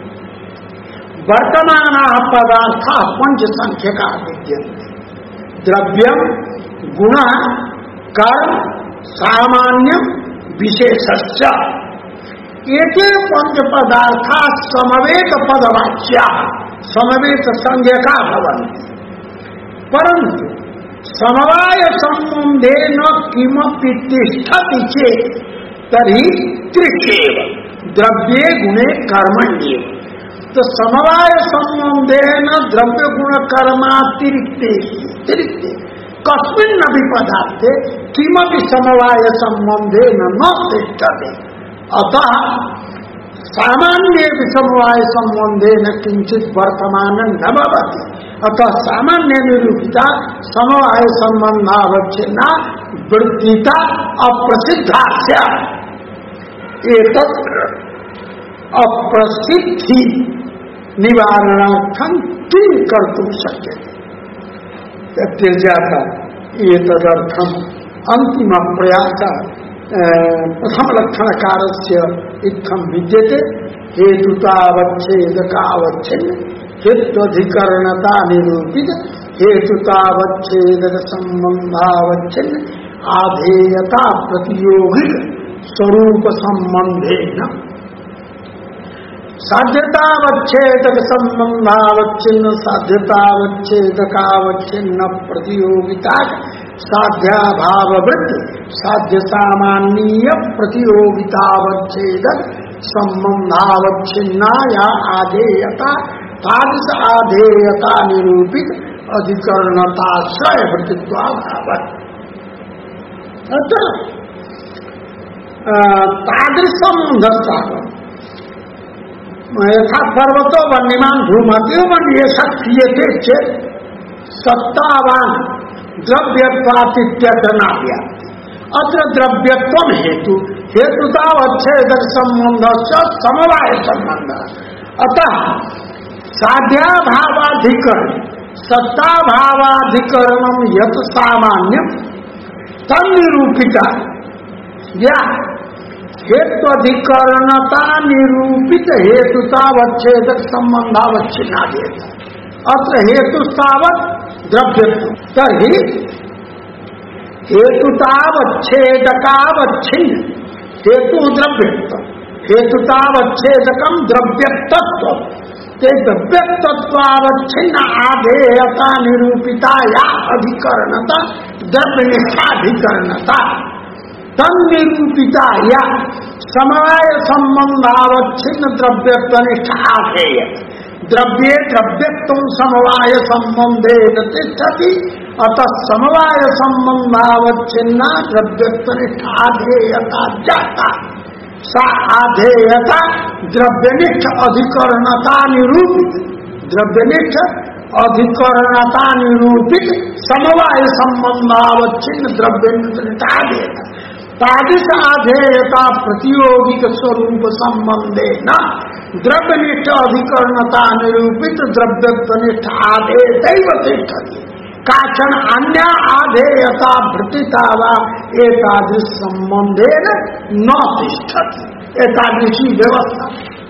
वर्तमानाः पदार्थाः पंचसंख्यकाः विद्यन्ते द्रव्यं गुणः कर्म सामान्यं विशेषस्य एते पंच पदार्था समवेत पदवाच्या समवेत संज्ञका भवन्ति परंतु समवाय संबंधे न किमपि तिष्ठति चेत् तर्हि त्रिष्येव द्रव्ये गुणे कर्मण्येव। तो समवाय संबंधे न द्रव्य गुण कर्मातिरिक्ते कस्मिन् अपि पदार्थे किमपि समवाय संबंधे न तिष्ठति। अतः सामान्य समवाय संबंधे न किंचित वर्तमान न भवति। अतः सामान्य निरूपिता समवाय संबंधावच्छिन्ना वृत्तिता अप्रसिद्धास्य एतत् अप्रसिद्धि निवारणार्थं किं कर्तुं शक्यते त्यज्याता एतदर्थम् अंतिम प्रयास प्रथम लक्षणकारस्य इत्थं विद्यते हेतुतावच्छेदकावच्छिन्न हेत्वधिकरणता निरूपित हेतुतावच्छेदक संबंधावच्छिन्न आधेयता प्रतियोगिक स्वरूप संबंधेन साध्यतावच्छेदक संबंधावच्छिन्न साध्यतावच्छेदकावच्छिन्न प्रतियोगिता साध्याभाववृत्ति साध्य सामान्य प्रतियोगितावच्छेदक संबंधावच्छिन्ना या आधेयता तादृश आधेयता निरूपित अधिकरणताश्रय वृत्तित्वाभावः। तादृशं दर्शनं यथा पर्वतो वन्यमान धूमति वन्येषः क्रियते चेत् सत्तावान् द्रव्यत्वातित्यर्थनाद्या अत्र द्रव्यत्वं हेतु हेतुतावच्छेदक संबंधस्य समवाय संबंधः। अतः साध्याभावाधिकरण सत्ताभावाधिकरणं यत् सामान्यं तन्निरूपिता या हेत्वधिकरणता निरूपित हेतुतावच्छेदक संबंधावच्छिन्नादेव अत्र हेतुस्तावत् द्रव्यत्वं तर्हि हेतुतावच्छेदकावच्छिन्न हेतु द्रव्यत्वं हेतुतावच्छेदकं द्रव्यत्वत्वं ते द्रव्यत्वत्वावच्छिन्न आधेयता निरूपिता या अधिकरणता द्रव्यनिष्ठाधिकरणता तन्निरूपिता या समवाय संबंधावच्छिन्न द्रव्यत्वनिष्ठ आधेय द्रव्ये द्रव्यत्वं समवाय संबंधेन तिष्ठति। अतः समवाय संबंधावच्छिन्ना द्रव्यत्वनिष्ठ आधेयता जाता सा आधेयता द्रव्यनिष्ठ अधिकरणता निरूपित द्रव्यनिष्ठ अधिकरणता निरूपित समवाय संबंधावच्छिन्न द्रव्यनिष्ठ आधेयता तादृश आधेयता प्रतियोगिक स्वरूप संबंधे न द्रव्यनिष्ठ अधिकरणता निरूपित द्रव्यत्वनिष्ठ आधेयतैव तिष्ठति काचन अन्या आधेयता वृत्तिता वा एतादृश संबंधेन न तिष्ठति। एतादृशी व्यवस्था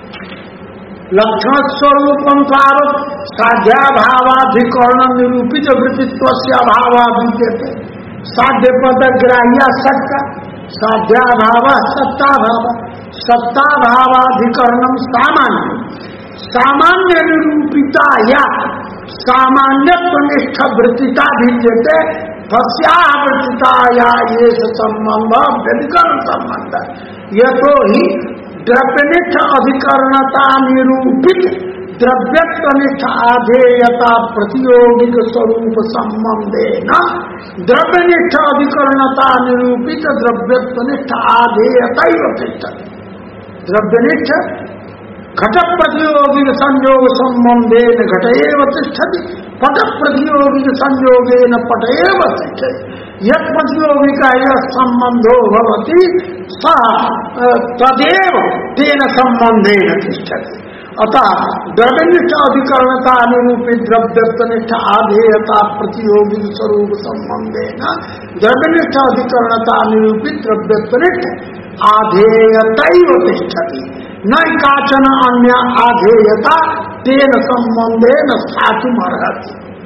लक्षण स्वरूपं तावत् साध्याभावाधिकरण निरूपित वृत्तित्वस्य अभावः विद्यते। साध्य पदग्राह्य सत्ता साध्याभाव सत्ताभाव सत्ताभावाधिकरणं सामान्य सामान्य निरूपिता या सामान्यत्वनिष्ठ वृत्तिता विद्यते तस्याः वृत्तिताया येष संबंध व्यधिकरण संबंध यतो हि द्रव्यनिष्ठ अधिकरणता निरूपित द्रव्यत्वनिष्ठ आधेयता प्रतियोगिक स्वरूप संबंधेन द्रव्यनिष्ठ अधिकरणता निरूपित द्रव्यत्वनिष्ठ आधेयतैव तिष्ठति। द्रव्यनिष्ठ घट प्रतियोगिक संयोग संबंधेन घट एव तिष्ठति पट प्रतियोगिक संयोगेन पट एव तिष्ठति। यत् प्रतियोगिका यः संबंधो भवति सः तदेव तेन संबंधेन तिष्ठति। अतः द्रव्यनिष्ठ अधिकरणता निरूपित द्रव्यत्वनिष्ठ आधेयता प्रतियोगिक स्वरूप संबंधेन द्रव्यनिष्ठ अधिकरणता निरूपित द्रव्यत्वनिष्ठ आधेयतैव तिष्ठति न काचन अन्य आधेयता तेन संबंधेन स्थातुमर्हति।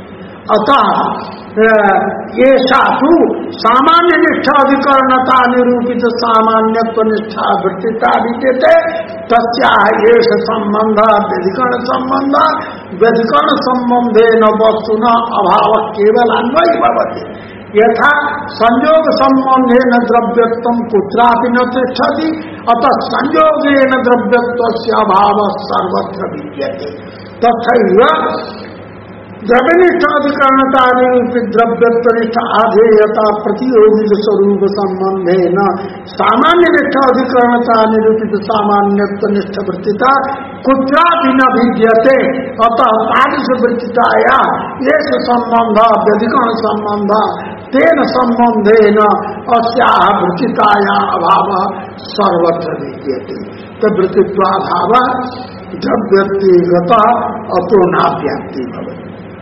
अतः ये साधु सामान्य निष्ठा अधिकरणता निरूपित सामान्यत्व निष्ठा वृत्तिता विद्यते तस्या एष संबंध व्यधिकरण संबंध व्यधिकरण संबंधे न वस्तु न अभाव केवल अन्वयी भवति यथा संयोग संबंधे न द्रव्यत्वं कुत्रापि न तिष्ठति अतः संयोगेन द्रव्यत्वस्य अभाव सर्वत्र विद्यते तथैव द्रव्यनिष्ठा अधिकरणता निरूपित द्रव्यत्वनिष्ठा आधेयता प्रतियोगिक स्वरूप संबंधे न सामान्य निष्ठा अधिकरणता निरूपित सामान्यत्व निष्ठ वृत्तिता कुत्रापि न भिद्यते अतः तादृश वृत्तिताया एष संबंध व्यधिकरण संबंध तेन संबंधेन अस्याः वृत्तिताया अभाव सर्वत्र विद्यते तो वृत्तित्वाभाव द्रव्यत्वेगत अतो नाव्याप्ति भवति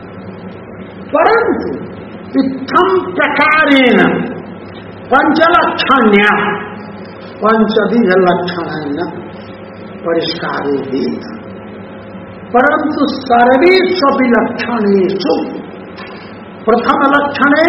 परंतु इत्थं प्रकारेण पंचलक्षण्या पंचविध लक्षणेन परिष्कारे परंतु सर्वेष्वपि लक्षणेषु प्रथम लक्षणे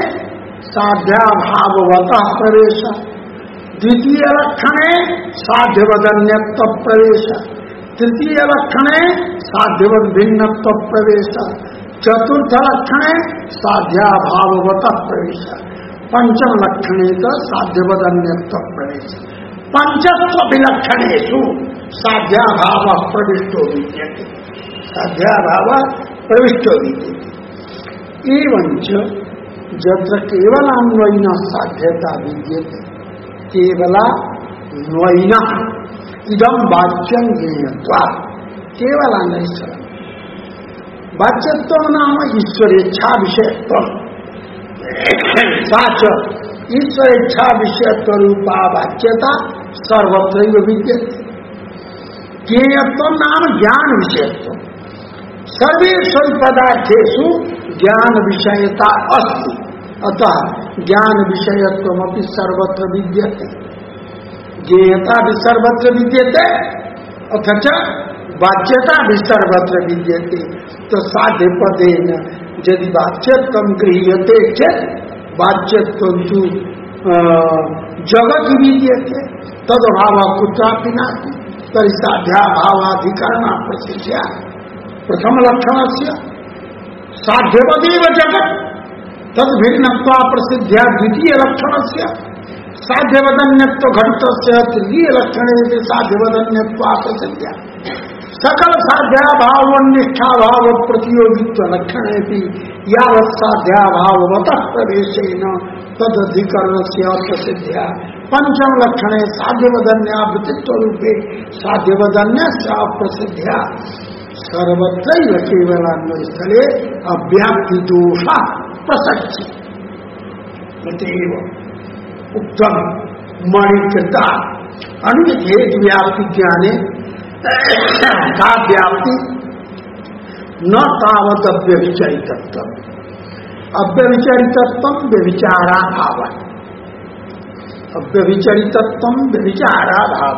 साध्याभाववतः प्रवेश द्वितीय लक्षणे साध्यवदन्यत्व प्रवेश तृतीय लक्षणे साध्यवद भिन्नत्व प्रवेश चतुर्थ लक्षणे साध्याभाववतः प्रवेश पंचम लक्षणे साध्यवदन्यत्व प्रवेश पंचस्व विलक्षणेषु साध्याभाव प्रविष्टो विद्यते साध्याभाव प्रविष्टो विद्यते एवंच यत्र केवलान्वयिन साध्यता विद्यते केवलान्वयिन इदं वाच्यं ज्ञेयत्वात् केवलान्वयिन वाच्यत्व नाम ईश्वरेच्छा विषयत्व साच ईश्वरेच्छा विषयत्व रूपा वाच्यता सर्वत्र विद्यते ज्ञेयत्व नाम ज्ञान विषयत्व सर्वेषु पदार्थेषु ज्ञान विषयता अस्ति अतः ज्ञान विषयत्वमपि सर्वत्र विद्यते ज्ञेयता भी सर्वत्र विद्यते अथ च वाच्यता भी सर्वत्र विद्यते तो साध्य पदेन यदि वाच्यत्वं गृह्यते चेत् वाच्यत्वं तु जगत् विद्यते तदभावः कुत्रापि नास्ति तर्हि साध्याभावाधिकरणा प्रसिद्ध्या प्रथम लक्षणस्य साध्यवदेव जगत् तद्भिन्नत्वा प्रसिद्ध्या द्वितीय लक्षणस्य साध्यवदन्यत्व घटितस्य तृतीय लक्षणे साध्यवदन्यत्वा प्रसिद्ध्या सकल साध्याभावनिष्ठाभाव प्रतियोगित्व लक्षणे यावत् साध्याभाववतः प्रवेशेन तदधिकरणस्य प्रसिद्ध्या पंचम लक्षणे साध्यवदन्या वृत्तित्व रूपे साध्यवदन्यस्य प्रसिद्ध्या सर्वत्रैव केवलान्वयस्थले अव्याप्ति दोषः प्रसज्य अतएव उत्तम मणिकृता अनुचित व्याप्ति ज्ञाने का व्याप्ति न तावत अव्यभिचरितत्व अव्यभिचरितत्व व्यभिचारा भाव अव्यभिचरितत्व व्यभिचारा भाव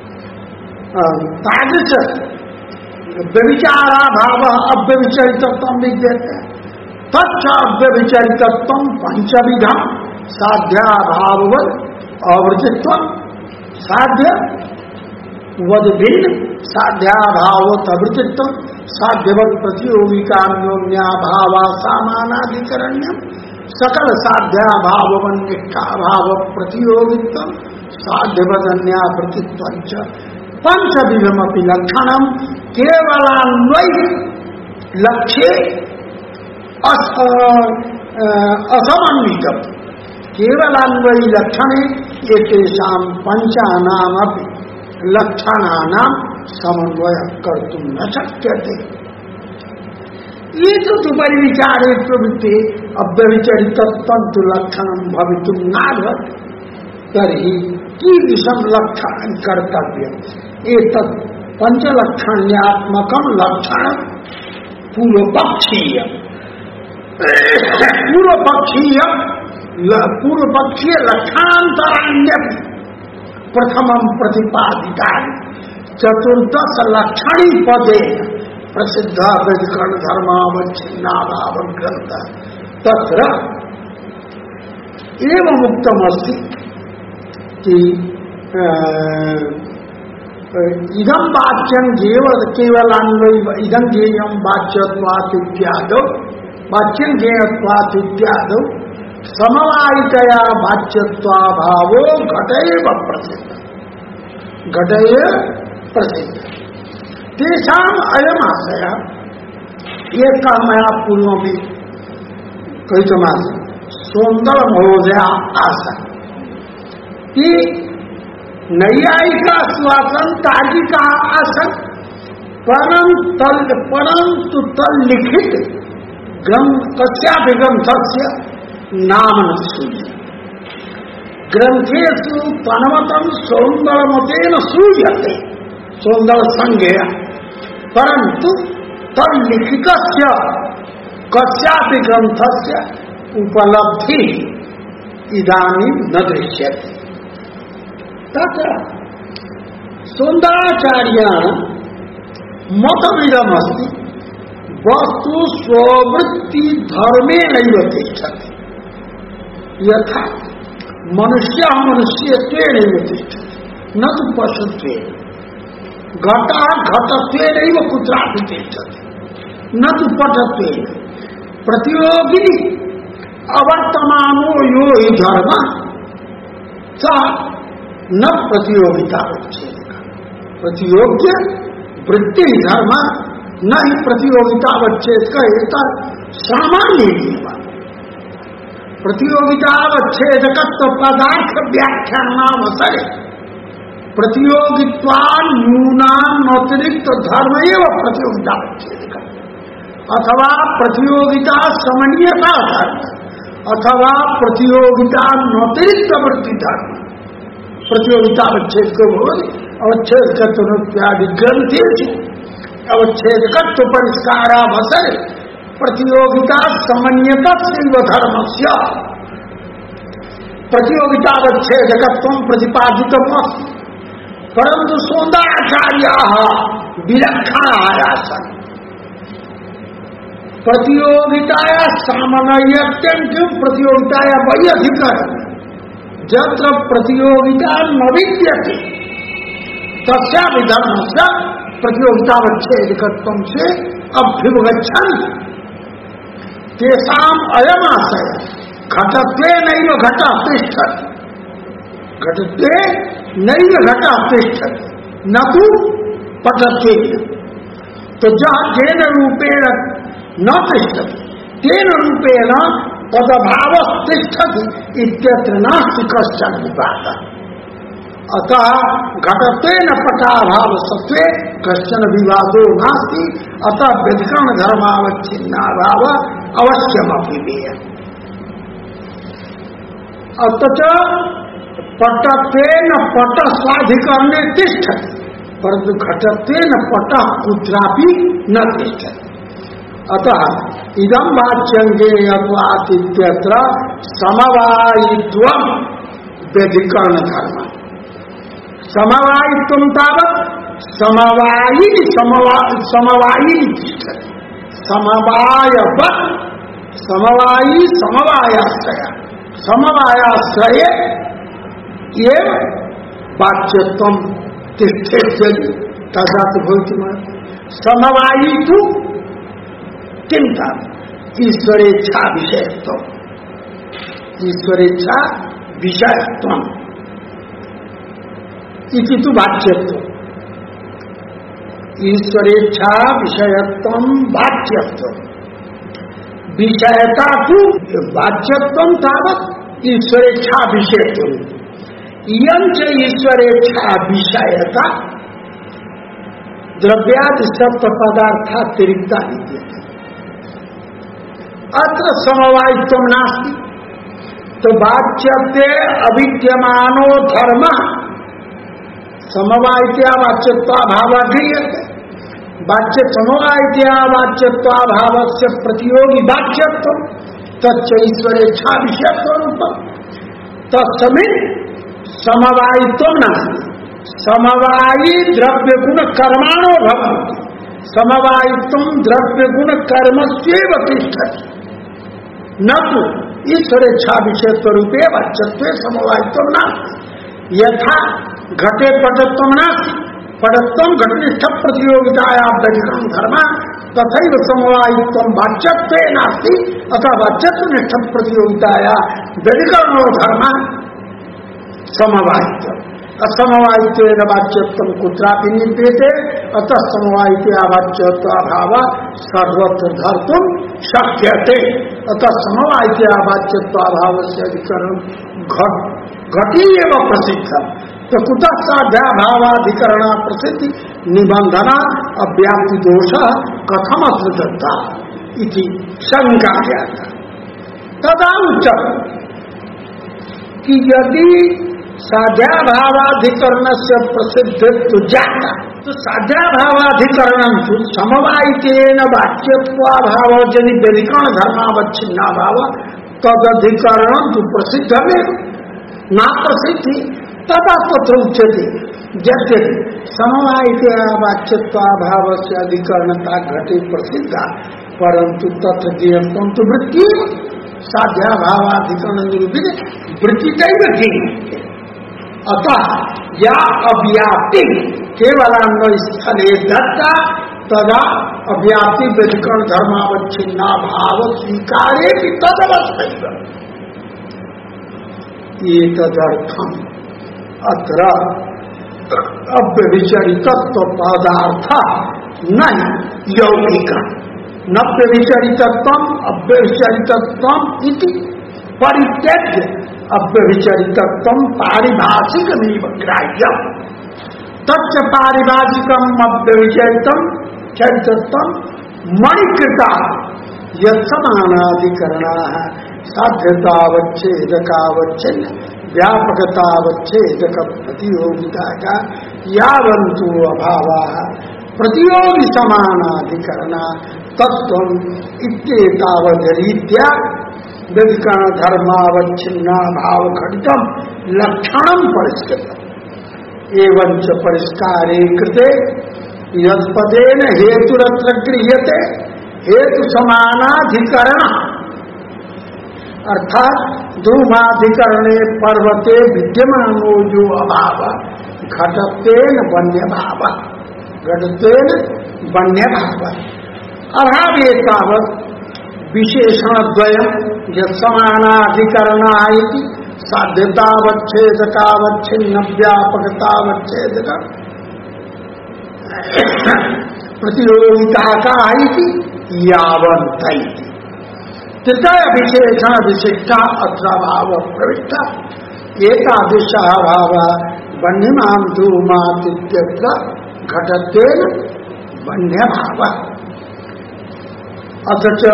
तादृश व्यभिचारा भाव अव्यभिचरितत्व विद्यते तच्च अव्यभिचरितत्व पंचविधा साध्याभाववद अवृत्तित्व साध्य वद्भिन्न साध्याभाववत अवृत्तित्व साध्यवद प्रतियोगिकान्योन्याभावा समानाधिकरण्यम सकल साध्याभाववन्निष्ठाभाव प्रतियोगित्व साध्यवदन्यावृत्तित्वञ्च पंचविधमपि लक्षणं केवलान्वयि लक्ष्ये असमन्वितम् केवलान्वयि लक्षणे एतेषां पंचानामपि लक्षणानां समन्वयः कर्तुं न शक्यते। एतदुपरि विचारे प्रवृत्ते अव्यभिचरितत्वं तु लक्षणं भवितुं नार्हति तर्हि कीदृशं लक्षणं कर्तव्यम् एतत् पंचलक्षण्यात्मकं लक्षणं पूर्वपक्षीय लक्षणान्तराण्यपि प्रथमं प्रतिपादितानि चतुर्दश लक्षणी पदे प्रसिद्ध व्यधिकरण धर्मावच्छिन्नाभाव ग्रंथ तत्र एवं उक्तम अस्ति कि इदं वाच्यं केवलान्वय इदं ज्ञेयं वाच्यत्वात् इत्यादौ वाच्यं ज्ञेयत्वात् इत्यादौ समवायितया वाच्यत्वाभावो घटैव प्रसिद्ध घटैव प्रसिद्ध तेषाम् अयम् आशयः ये मया पूर्व भी कथितमासीत् सौन्दर्य महोदय आशा कि नैयायिका स्वासन तार्किका आसन परंतु तल्लिखित कस्यापि ग्रंथस्य नाम न सूयते ग्रंथेषु तन्मतं सौन्दर्यमतेन सूयते सौन्दर्य संज्ञया परंतु तल्लिखितस्य कस्यापि ग्रंथस्य उपलब्धि इदानीं न दृश्यते तत्र सौन्दराचार्याण मतमिदमस्ति वस्तु स्ववृत्ति धर्मेणैव तिष्ठति यथा मनुष्यः मनुष्यत्वेनैव तिष्ठति न तु पशुत्वेन घटः घटत्वेनैव कुत्रापि तिष्ठति न तु पटत्वेन प्रतियोगिनी अवर्तमानो यो हि धर्मः सः न प्रतियोगिता प्रतियोग्य वृत्ति धर्म न ही प्रतियोगिता अवच्छेद का एक सामान्य नियम प्रतियोगिता अवच्छेदकत्व पदार्थ व्याख्यानाम असरे प्रतियोगित्वान् न्यूनान् अतिरिक्त धर्म एवं प्रतियोगिता अवच्छेदक अथवा प्रतियोगिता समन्वयता धर्म अथवा प्रतियोगिता अतिरिक्त वृत्ति धर्म प्रतियोगिता अवच्छेद अवच्छेदकत्वादि ग्रंथेषु अवच्छेदकत्व परिष्कारावसर प्रतियोगिता समन्वयतस्यैव धर्मस्य प्रतियोगिता अवच्छेदकत्वं प्रतिपादितम् अस्ति परन्तु सौन्दराचार्याः विलक्षणाः आसन् प्रतियोगिताया सामान्यत्वं किं प्रतियोगिताया वैयधिकरणं जत्र प्रतियोगिता न विद्यते तस्यापि धर्मस्य प्रतियोगितावच्छेदकत्वं से अभ्युपगच्छन् तेषाम् अयम् आशयः घटत्वेनैव घटः तिष्ठति घटत्वेनैव घटः तिष्ठति न तु पटत्वेन तो जहाँ जेन रूपेण न तिष्ठति तेन रूपेण तदभाव तिष्ठति इत्यत्र नास्ति कश्चन विवादः अतः घटत्वेन पटाभाव सत्वे कश्चन विवादो नास्ति अतः व्यधिकरण धर्मावच्छिन्नाभाव अवश्यमपि वेयः अतच पटत्वेन पट स्वाधिकरणे तिष्ठति परन्तु घटत्वेन पटः कुत्रापि न तिष्ठति अतः इदं वाच्यं ज्ञेयत्वात् इत्यत्र समवायित्वं व्यधिकरण धर्म समवायित्वं तावत् समवायी तिष्ठति समवायवत् समवायी समवायाश्रय समवायाश्रये एव वाच्यत्वं तिष्ठति तथा तु भवितुम् समवायी तु किंता ईश्वरेच्छा विषयत्व ईश्वरेच्छा विषयत्व इति तु वाच्यत्व ईश्वरेच्छा विषयत्व वाच्यत्व विषयता तु वाच्यत्व तावत् ईश्वरेच्छा विषयत्व इयं च ईश्वरेच्छा विषयता द्रव्यादि सप्त पदार्थातिरिक्ता विद्यते अत्र समवायित्वं नास्ति तो वाच्यत्वे अविद्यमानो धर्म समवायित्या वाच्यत्वाभावः क्रियते वाच्य समवायित्या वाच्यत्वाभावस्य प्रतियोगी वाच्यत्वं तच्च ईश्वरेच्छा विषयत्वरूपं तस्मिन् समवायित्वं नास्ति समवायी द्रव्य गुण कर्माणो भवन्ति समवायित्वं द्रव्य गुण कर्मस्येव तिष्ठति न तो ईश्वरेच्छा विषयत्व रूपे वाच्यत्वे समवायित्वं नास्ति यथा घटे पटत्वं नास्ति पटत्वं घटनिष्ठ प्रतियोगितायां व्यतिक्रम धर्म तथैव समवायित्वं वाच्यत्वे नास्ति अतः वाच्यत्वनिष्ठ प्रतियोगिताया व्यतिक्रमो धर्म समवायित्वम् असमवायित्वेन वाच्यत्वं कुत्रापि निप्यते अतः समवायित्वे वाच्यत्वाभाव सर्वत्र धर्तुं शक्यते अतः समवायित्वे वाच्यत्वाभावस्य अधिकरणं घटी एव प्रसिद्धम् तो कुतः साध्याभावाधिकरण प्रसिद्धि निबंधना अव्याप्ति दोष कथम अत्र इति शंका जाता तदा उच्च कि यदि साध्याभावाधिकरण से प्रसिद्ध जाता तो साध्याभावाधिकरण समवायितेन वाच्यत्वाभाव यदि व्यधिकरण धर्मावच्छिन्नाभाव तदधिकरण तो प्रसिद्धमेव न प्रसिद्धि तथा तत्र उच्यते यद्यपि समवायिते वाच्यत्वाभाव से अधिकरणता घटे प्रसिद्धा परंतु तत्र ज्ञेयत्वं तो वृत्ति साध्याभावाधिकरण निरूपित वृत्ति दैवती अतः या अव्याप्ति केवलान्वय स्थले दत्ता तदा अव्याप्ति व्यधिकरण धर्मावच्छिन्ना भाव स्वीकारे कि तदवस्थैव एतदर्थम् अत्र अव्यभिचरितत्व पदार्थ नहीं यौगिक न व्यभिचरितत्वम् अव्यभिचरितत्वम् इति परित्यज्य अव्यभिचरितत्वम् पारिभाषिकमेव ग्राह्यम् तच्च पारिभाषिकम् अव्यभिचरितम् चरितत्वम् मणिकृता यत्समानाधिकरणाः साध्यतावच्छेदकावच्छिन्न व्यापकतावच्छेदक प्रतियोगिता का यावन्तु अभावः प्रतियोगी समानाधिकरणा तत्त्वम् इत्येतावद्रीत्या व्यधिकरण धर्मावच्छिन्ना भाव घटितम् लक्षणं परिष्कृतम् एवं च परिष्कारे कृते यत्पदेन हेतुरत्र गृह्यते हेतु समानाधिकरण अर्थात धूमाधिकरणे पर्वते विद्यमानो जो अभाव घटत्वेन वन्य भाव घटत्वेन वन्य भाव अभावे तावत् विशेषणद्वयम् यत्समानाधिकरणायति साध्यतावच्छेदकावच्छिन्न व्यापकतावच्छेदक प्रतियोगिता का यावन्त तृतीय विशेषण विशिष्टा अत्र भाव प्रविष्टा एतादृश भाव वन्यमां धूमातित्यत्र घटत्वेन वन्य भाव अथ च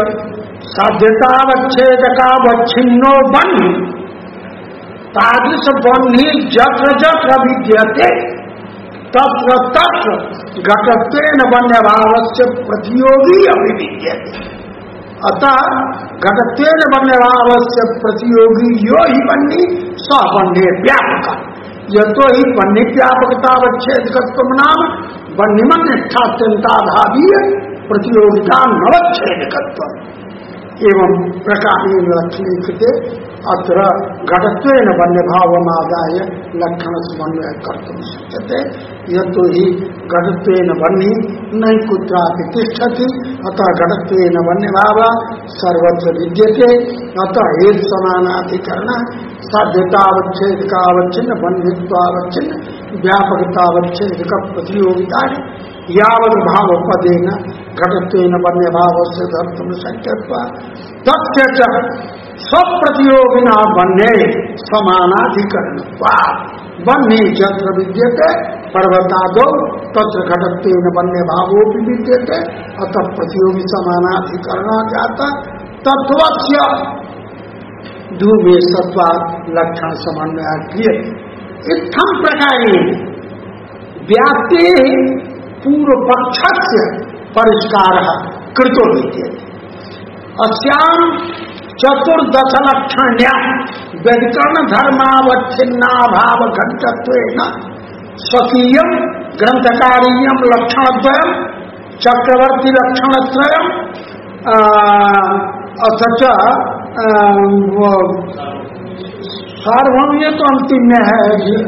साध्यतावच्छेदकावच्छिन्नो वह्नि तादृश वह्नि जत्र जत्र विद्यते तत्र तत्र घटत्वेन वन्य भावस्य प्रतियोगी अपि विद्यते अतः घटत्वेन वन्य भावस्य प्रतियोगी यो हि वह्नि स वह्ने व्यापक यतो हि वह्नि व्यापकतावच्छेदकत्वं नाम वह्निमन्यष्ठात्यन्ताभावीय प्रतियोगिता नवच्छेदकत्वम् एवं प्रकारेण लक्षणे कृते अत्र घटत्वेन वन्यभावमादाय लक्षण समन्वय कर्तुं शक्यते यतो हि घटत्वेन वह्नि न कुत्रापि तिष्ठति अतः घटत्वेन वन्यभाव सर्वत्र विद्यते अतः हेतु समानाधिकरण साध्यतावच्छेदकावच्छिन्न वन्यत्वावच्छिन्न व्यापकतावच्छेदक प्रतियोगिता यावद् भाव पदेन घटत्वेन वन्य भावस्य धर्तुं शक्यत्वात् तस्य च स्वप्रतियोगिना वन्ये समानाधिकरणत्वात् वन्ये यत्र विद्यते पर्वतादौ तत्र घटत्वेन वन्य भावोऽपि विद्यते अतः प्रतियोगी समानाधिकरणः जातः तत्त्वस्य धूमे सत्वात् लक्षण समन्वयः क्रियते इत्थं प्रकारेण व्याप्तेः पूर्व पक्षस्य परिष्कारः कृतो विद्यते अस्यां चतुर्दशलक्षण्या व्यधिकरण धर्मावच्छिन्नाभाव घटत्वेन स्वकीयं ग्रंथकारीयं लक्षणद्वयं चक्रवर्ती लक्षणत्रयम् अथ च सार्वभौम्य तो अंतिम में है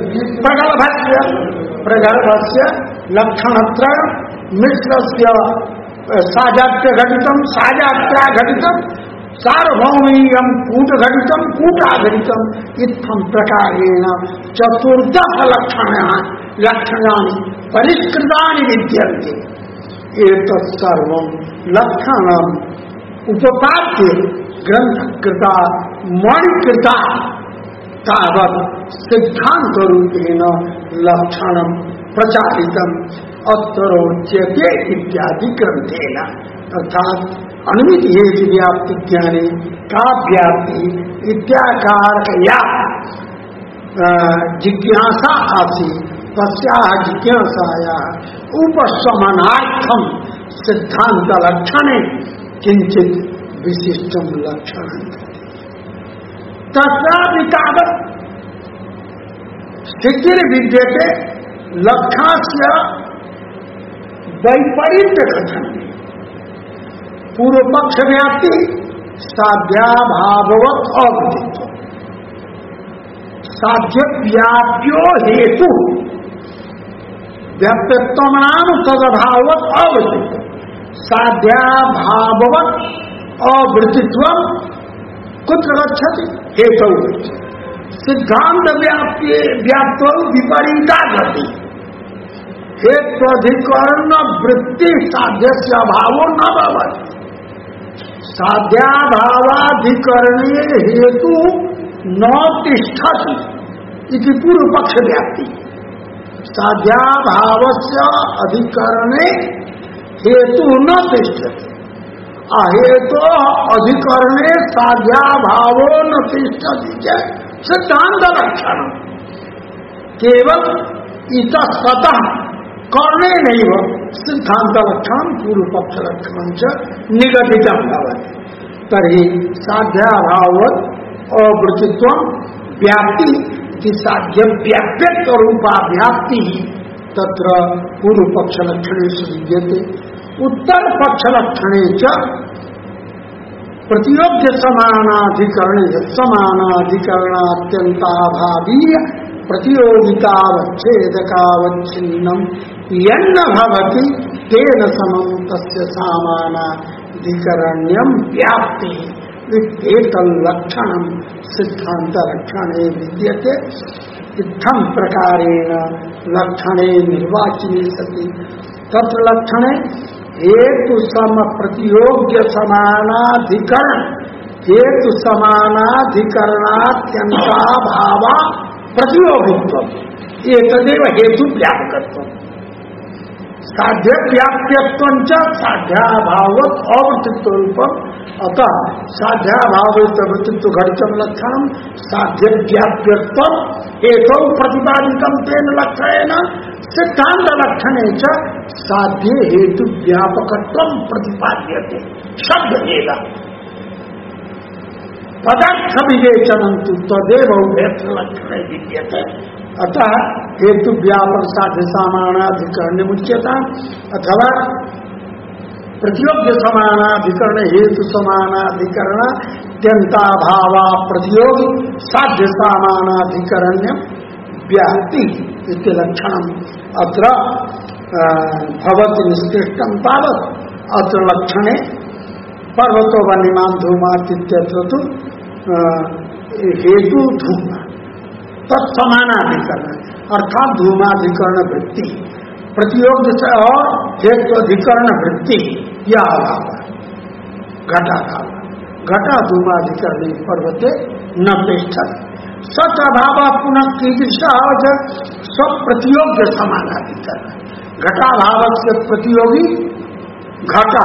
प्रगर्भस्य लक्षणत्रय मिश्रस्य साजात्य घटितम साजात्या घटितम सार्वभौमीयम कूट घटितम कूटाघटितम इत्थम प्रकारेण चतुर्दश लक्षणानि परिष्कृतानि विद्यन्ते एतत् सर्वं लक्षणम् उपपाद्य ग्रंथकृता मणिकृता तावत् सिद्धांत रूपेण लक्षणं प्रचारितम् अत्रोच्यते इत्यादि ग्रंथेन अर्थात अनुमित हेतु व्याप्ति ज्ञाने का व्याप्ति इत्याकारकया जिज्ञासा आसी तस्याः जिज्ञासाया उपशमनार्थम सिद्धांत लक्षणे किंचित विशिष्टम लक्षणं तस्यापि तावत् स्थितिर्विद्यते लक्षणस्य वैपरीत्य कथन पूर्व पक्ष व्याप्ति साध्याभाववत् अवृत्तित्व साध्य व्याप्यो हेतु व्याप्यत्वमानं तदभाववत् अवृत्तित्व साध्याभाववत् अवृत्तित्व कुत्र गच्छति हेतु सिद्धांत व्याप्तो विपरीता गति हेत्वधिकरण वृत्ति साध्य से अभावो न भवति साध्याभावाधिकरणे हेतु न तिष्ठति इति पूर्व पक्ष व्याप्ति साध्याभावस्य अधिकरणे हेतु न तिष्ठति अहेतो अधिकरणे साध्याभावो न तिष्ठति च सिद्धांत लक्षण केवल इतस्ततः करणे नहीं सिद्धांत लक्षण पूर्व पक्ष लक्षण च निगदितम भवति तर्हि साध्याभाववत् अवृत्तित्व व्याप्ति इति साध्य व्याप्यत्व रूपा व्याप्ति तत्र पूर्व पक्ष लक्षणेषु विद्यते उत्तर पक्ष लक्षणे च प्रतियोग्य समानाधिकरणात्यंताभावीय प्रतियोगितावच्छेदकावच्छिन्नम यन्न भवति तेन समं तस्य समानाधिकरण्यं व्याप्ति एतल्लक्षणं सिद्धान्तलक्षणे विद्यते इत्थं प्रकारेण लक्षणे निर्वाचिनी सति तत्र लक्षणे हेतु सम प्रतियोग्य समानाधिकरण हेतु समानाधिकरणात्यंताभावा प्रतियोगित्व एतदेव हेतु व्यापकत्व साध्य व्याप्यत्वञ्च साध्याभाववत् अवृत्तित्व रूपम् अतः साध्याभाववत् अवृत्तित्व घटितं लक्षणं साध्य व्याप्यत्वम् एतौ प्रतिपादितं तेन लक्षणेन सिद्धांत लक्षणे च साध्य हेतु व्यापकत्वं प्रतिपाद्यते शब्द एव पदार्थ विवेचनं तु तदेव उभयत्र लक्षणे विद्यते अतः हेतु व्यापक साध्य समानाधिकरणमुच्यते अथवा प्रतियोग्य समानाधिकरण हेतु समानाधिकरण त्यंताभावा प्रतियोगी साध्य समानाधिकरण्य व्याप्ति इति लक्षणम् अत्र भवति निष्कृष्टं तावत् अत्र लक्षणे पर्वतो वन्यमान धूमातित्यत्र तु हेतु धूमा तत्समानाधिकरण अर्थात धूमाधिकरण वृत्ति प्रतियोग्य से और हेत्वाधिकरण वृत्ति यह अभाव घटाभाव घटा धूमाधिकरण पर्वते न तिष्ठति सच अभाव पुनः कीदृश सब प्रतियोग्य समानाधिकरण घटाभाव से प्रतियोगी घटा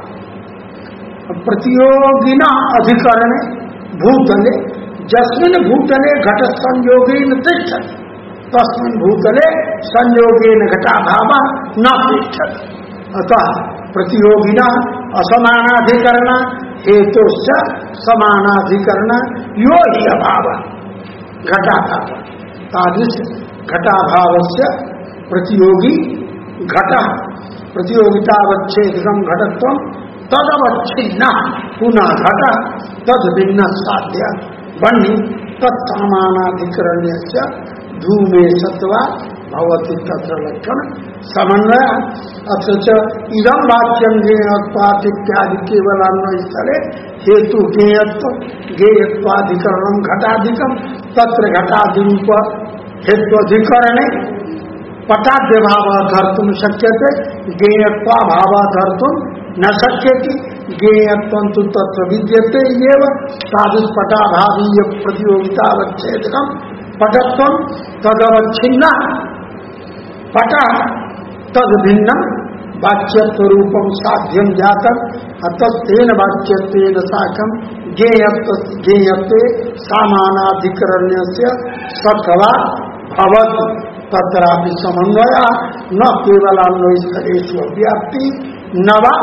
प्रतियोगिना अधिकरण भूतले जस्मिन् भूतले घट संयोगेन तिष्ठति तस्मिन् भूतले संयोगेन घटाभावः न तिष्ठति अतः प्रतियोगिना असमानाधिकरण हेतुश्च समानाधिकरण यो हि अभावः घटाभाव तादृश घटाभावस्य प्रतियोगी घट प्रतियोगितावच्छेदकम घटत्वम तदवच्छिन्न पुनः घट तद भिन्न साध्य बन्ही तत्समानाधिकरण्यस्य धूमे सत्वा भवति तत्र लक्षण समन्वय अथ च इदं वाक्यं ज्ञेयत्वात् इत्यादि केवल अन्वय स्थले हेतु ज्ञेयत्वाधिकरणं घटाधिकं तत्र घटादिरूप हेत्वधिकरणे पटाद्यभावः धर्तुं शक्यते ज्ञेयत्वाभावः धर्तुं न शक्यते ज्ञेयत्वं तु तत्र विद्यते एव तादृशपटाभावीय प्रतियोगितावच्छेदकं पटत्वं तदवच्छिन्नः पट तद भिन्न वाच्यत्वरूपम साध्यम जातम अतस्तेन वाच्यत्वेन साकम ज्ञेयत्वे सामानाधिकरण्यस्य सत्वा भवति तत्रापि समन्वय न केवलान्वयस्थलेषु व्याप्ति न वा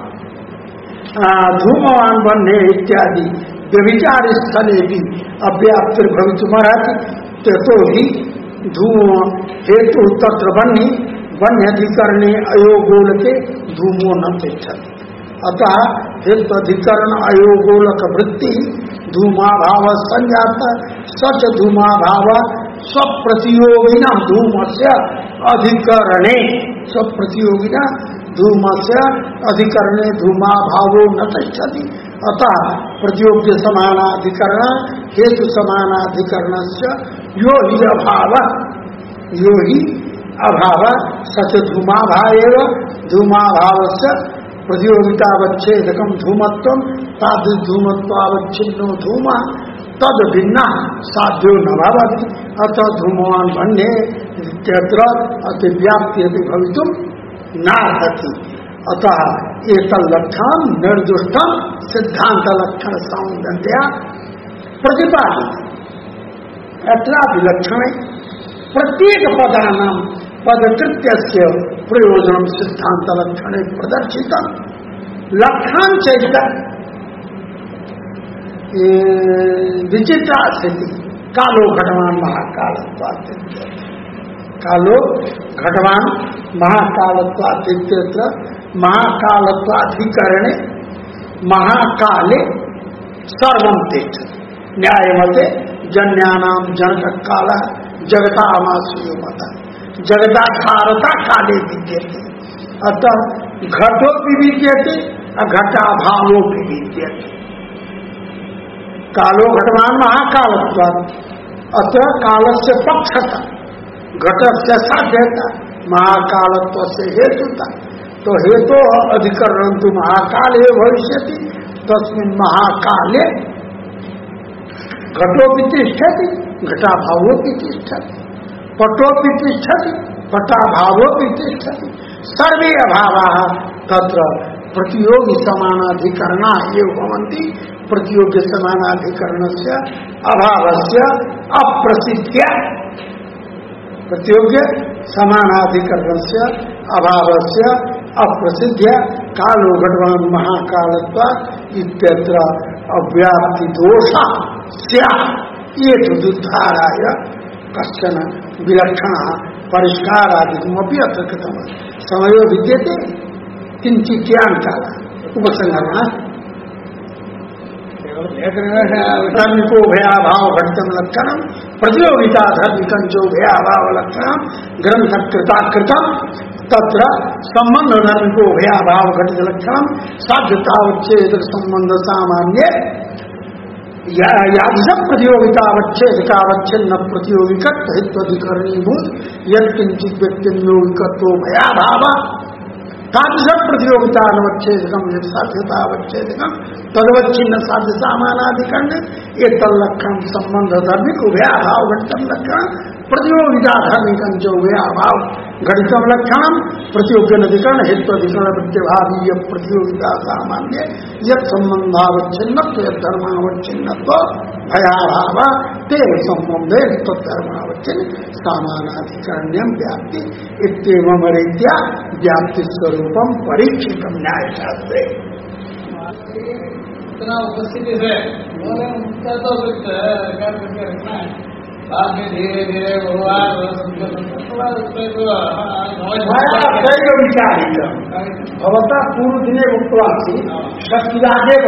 धूमवान बन्हे इत्यादि व्यभिचार स्थले भी अव्याप्तिर्भवितुमर्हति ततो हि धूम हेतु तत्र बन्ही वन्यधिकरणे अयोगोलके धूमो न तिष्ठति अतः हेत्वधिकरण अयोगोलक वृत्ति धूमाभाव संजात सच धूमाभाव स्वप्रतियोगिना धूमस्य अधिकरणे स्वप्रतियोगिना धूमस्य अधिकरणे धूमाभावो न तिष्ठति अतः प्रतियोग्य समानाधिकरण हेतु समानाधिकरणस्य यो हि अभाव सच धूमाभाव धूमाभावस्य प्रतियोगितावच्छेदकं धूमत्वं तादृश धूमत्वावच्छिन्नो धूम तद भिन्न साध्यो न भवति अतः धूमवान भन्ने इत्यत्र अतिव्याप्ति अपि भवितुं नार्हति अतः एतल्लक्षणं निर्दुष्टं सिद्धांत लक्षण सौन्दर्या प्रतिपादित अत्रापि लक्षणे प्रत्येक पदानां पदकृत्यस्य प्रयोजनं सिद्धांत लक्षणे प्रदर्शितं लक्षण चैत विचित्रा स्थिति कालो घटवान महाकालत्वात् कालो घटवान महाकालत्वात् इत्यत्र महाकालत्वाधिकरणे महाकाले सर्वं तिष्ठति न्यायमते जन्यानां जनककाल जगतामासुयो मत जगदाकारता काले विद्यते अतः घटोपि विद्यते घटाभावोपि विद्यते कालो घटवान महाकालत्वात् अतः कालस्य पक्षता घटस्य साध्यता महाकालत्वस्य हेतुता तो हेतु अधिकरण तो महाकाले भविष्यति तस्मिन् महाकाले घटोपि तिष्ठति घटाभावोपि तिष्ठति पटोपि तिष्ठति पटाभावोपि तिष्ठति सर्वे अभावाः तत्र प्रतियोगी समानाधिकरणा एव भवन्ति प्रतियोगी समानाधिकरणस्य अभावस्य अप्रसिद्ध्या प्रतियोग्य समानाधिकरणस्य अभावस्य अप्रसिद्ध्या कालो घटवान महाकालत्वात् इत्यत्र अव्याप्ति दोषा स्यात् कश्चन विलक्षण परिष्कारादिकमपि अत्र कृतम् समयो विद्यते किंचित् ज्ञानकाल उपसंहरण धर्मिको भयाभाव घटितम लक्षणम प्रतियोगिता धर्मिकंचो भयाभाव लक्षणम ग्रंथकृताकृतम तत्र संबंध धर्मिको भयाभाव घटित लक्षणम साध्यतावच्छेद संबंध सामान्य यादृश प्रतियोगितावच्छेदकावच्छिन्न प्रतियोगिकत्व हेत्वधिकरणीभूत यत्किंचित् व्यक्तियोगिकत्वो भयाभाव तादृश प्रतियोगितावच्छेदकं यत् साध्यतावच्छेदकं तदवच्छिन्न साध्य सामानाधिकरण एतल्लक्षणं संबंध धर्मिक उभयाभाव घटितं लक्षणं प्रतियोगिता धर्मिकं च उभयाभाव घटितं लक्षणं प्रतियोग्यनधिकरण हेत्वधिकरण प्रत्यभावीय प्रतियोगिता सामान्य यत् संबंधावच्छिन्नत्व यत् धर्मावच्छिन्नत्व भयाभाव तेन संबंधे तद्धर्मावच्छिन्न सामानाधिकरण्यं व्याप्ति इत्येवं रीत्या व्याप्ति स्वरूपम परीक्षितम न्यायशास्त्रे इतना उपस्थिति है तो रखना है बाद में धीरे धीरे भगवान विचार भवता पूर्व दिने उक्तवासी शक्तिराजे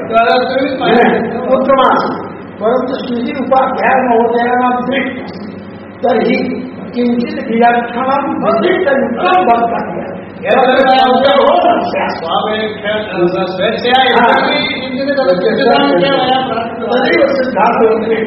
उत्तमासी परंतु स्मृति उपाध्याय महोदयानां दृष्टि तर्हि किंचित व्याख्यानं भविष्ययुक्तं वर्तते तदेव सिद्धान्तोक्ते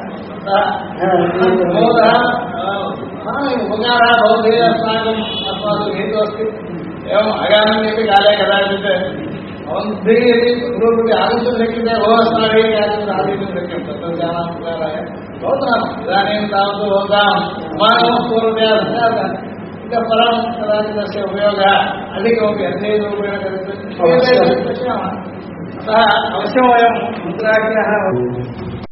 एवं अगानमेपि काले कदाचित् भवद्भिः यदि गुरुकृते आगन्तुं शक्यते भो अस्माभिः आगन्तुं शक्यं तत्त्वज्ञानानुसाराय भवताम् इदानीं तावत् भवतां उमानमपूर्वतया इतः परं कदाचित् तस्य उपयोगः अधिकमपि अध्ययनरूपेण करोति पश्यामः अतः अवश्यं वयं मुद्राज्ञः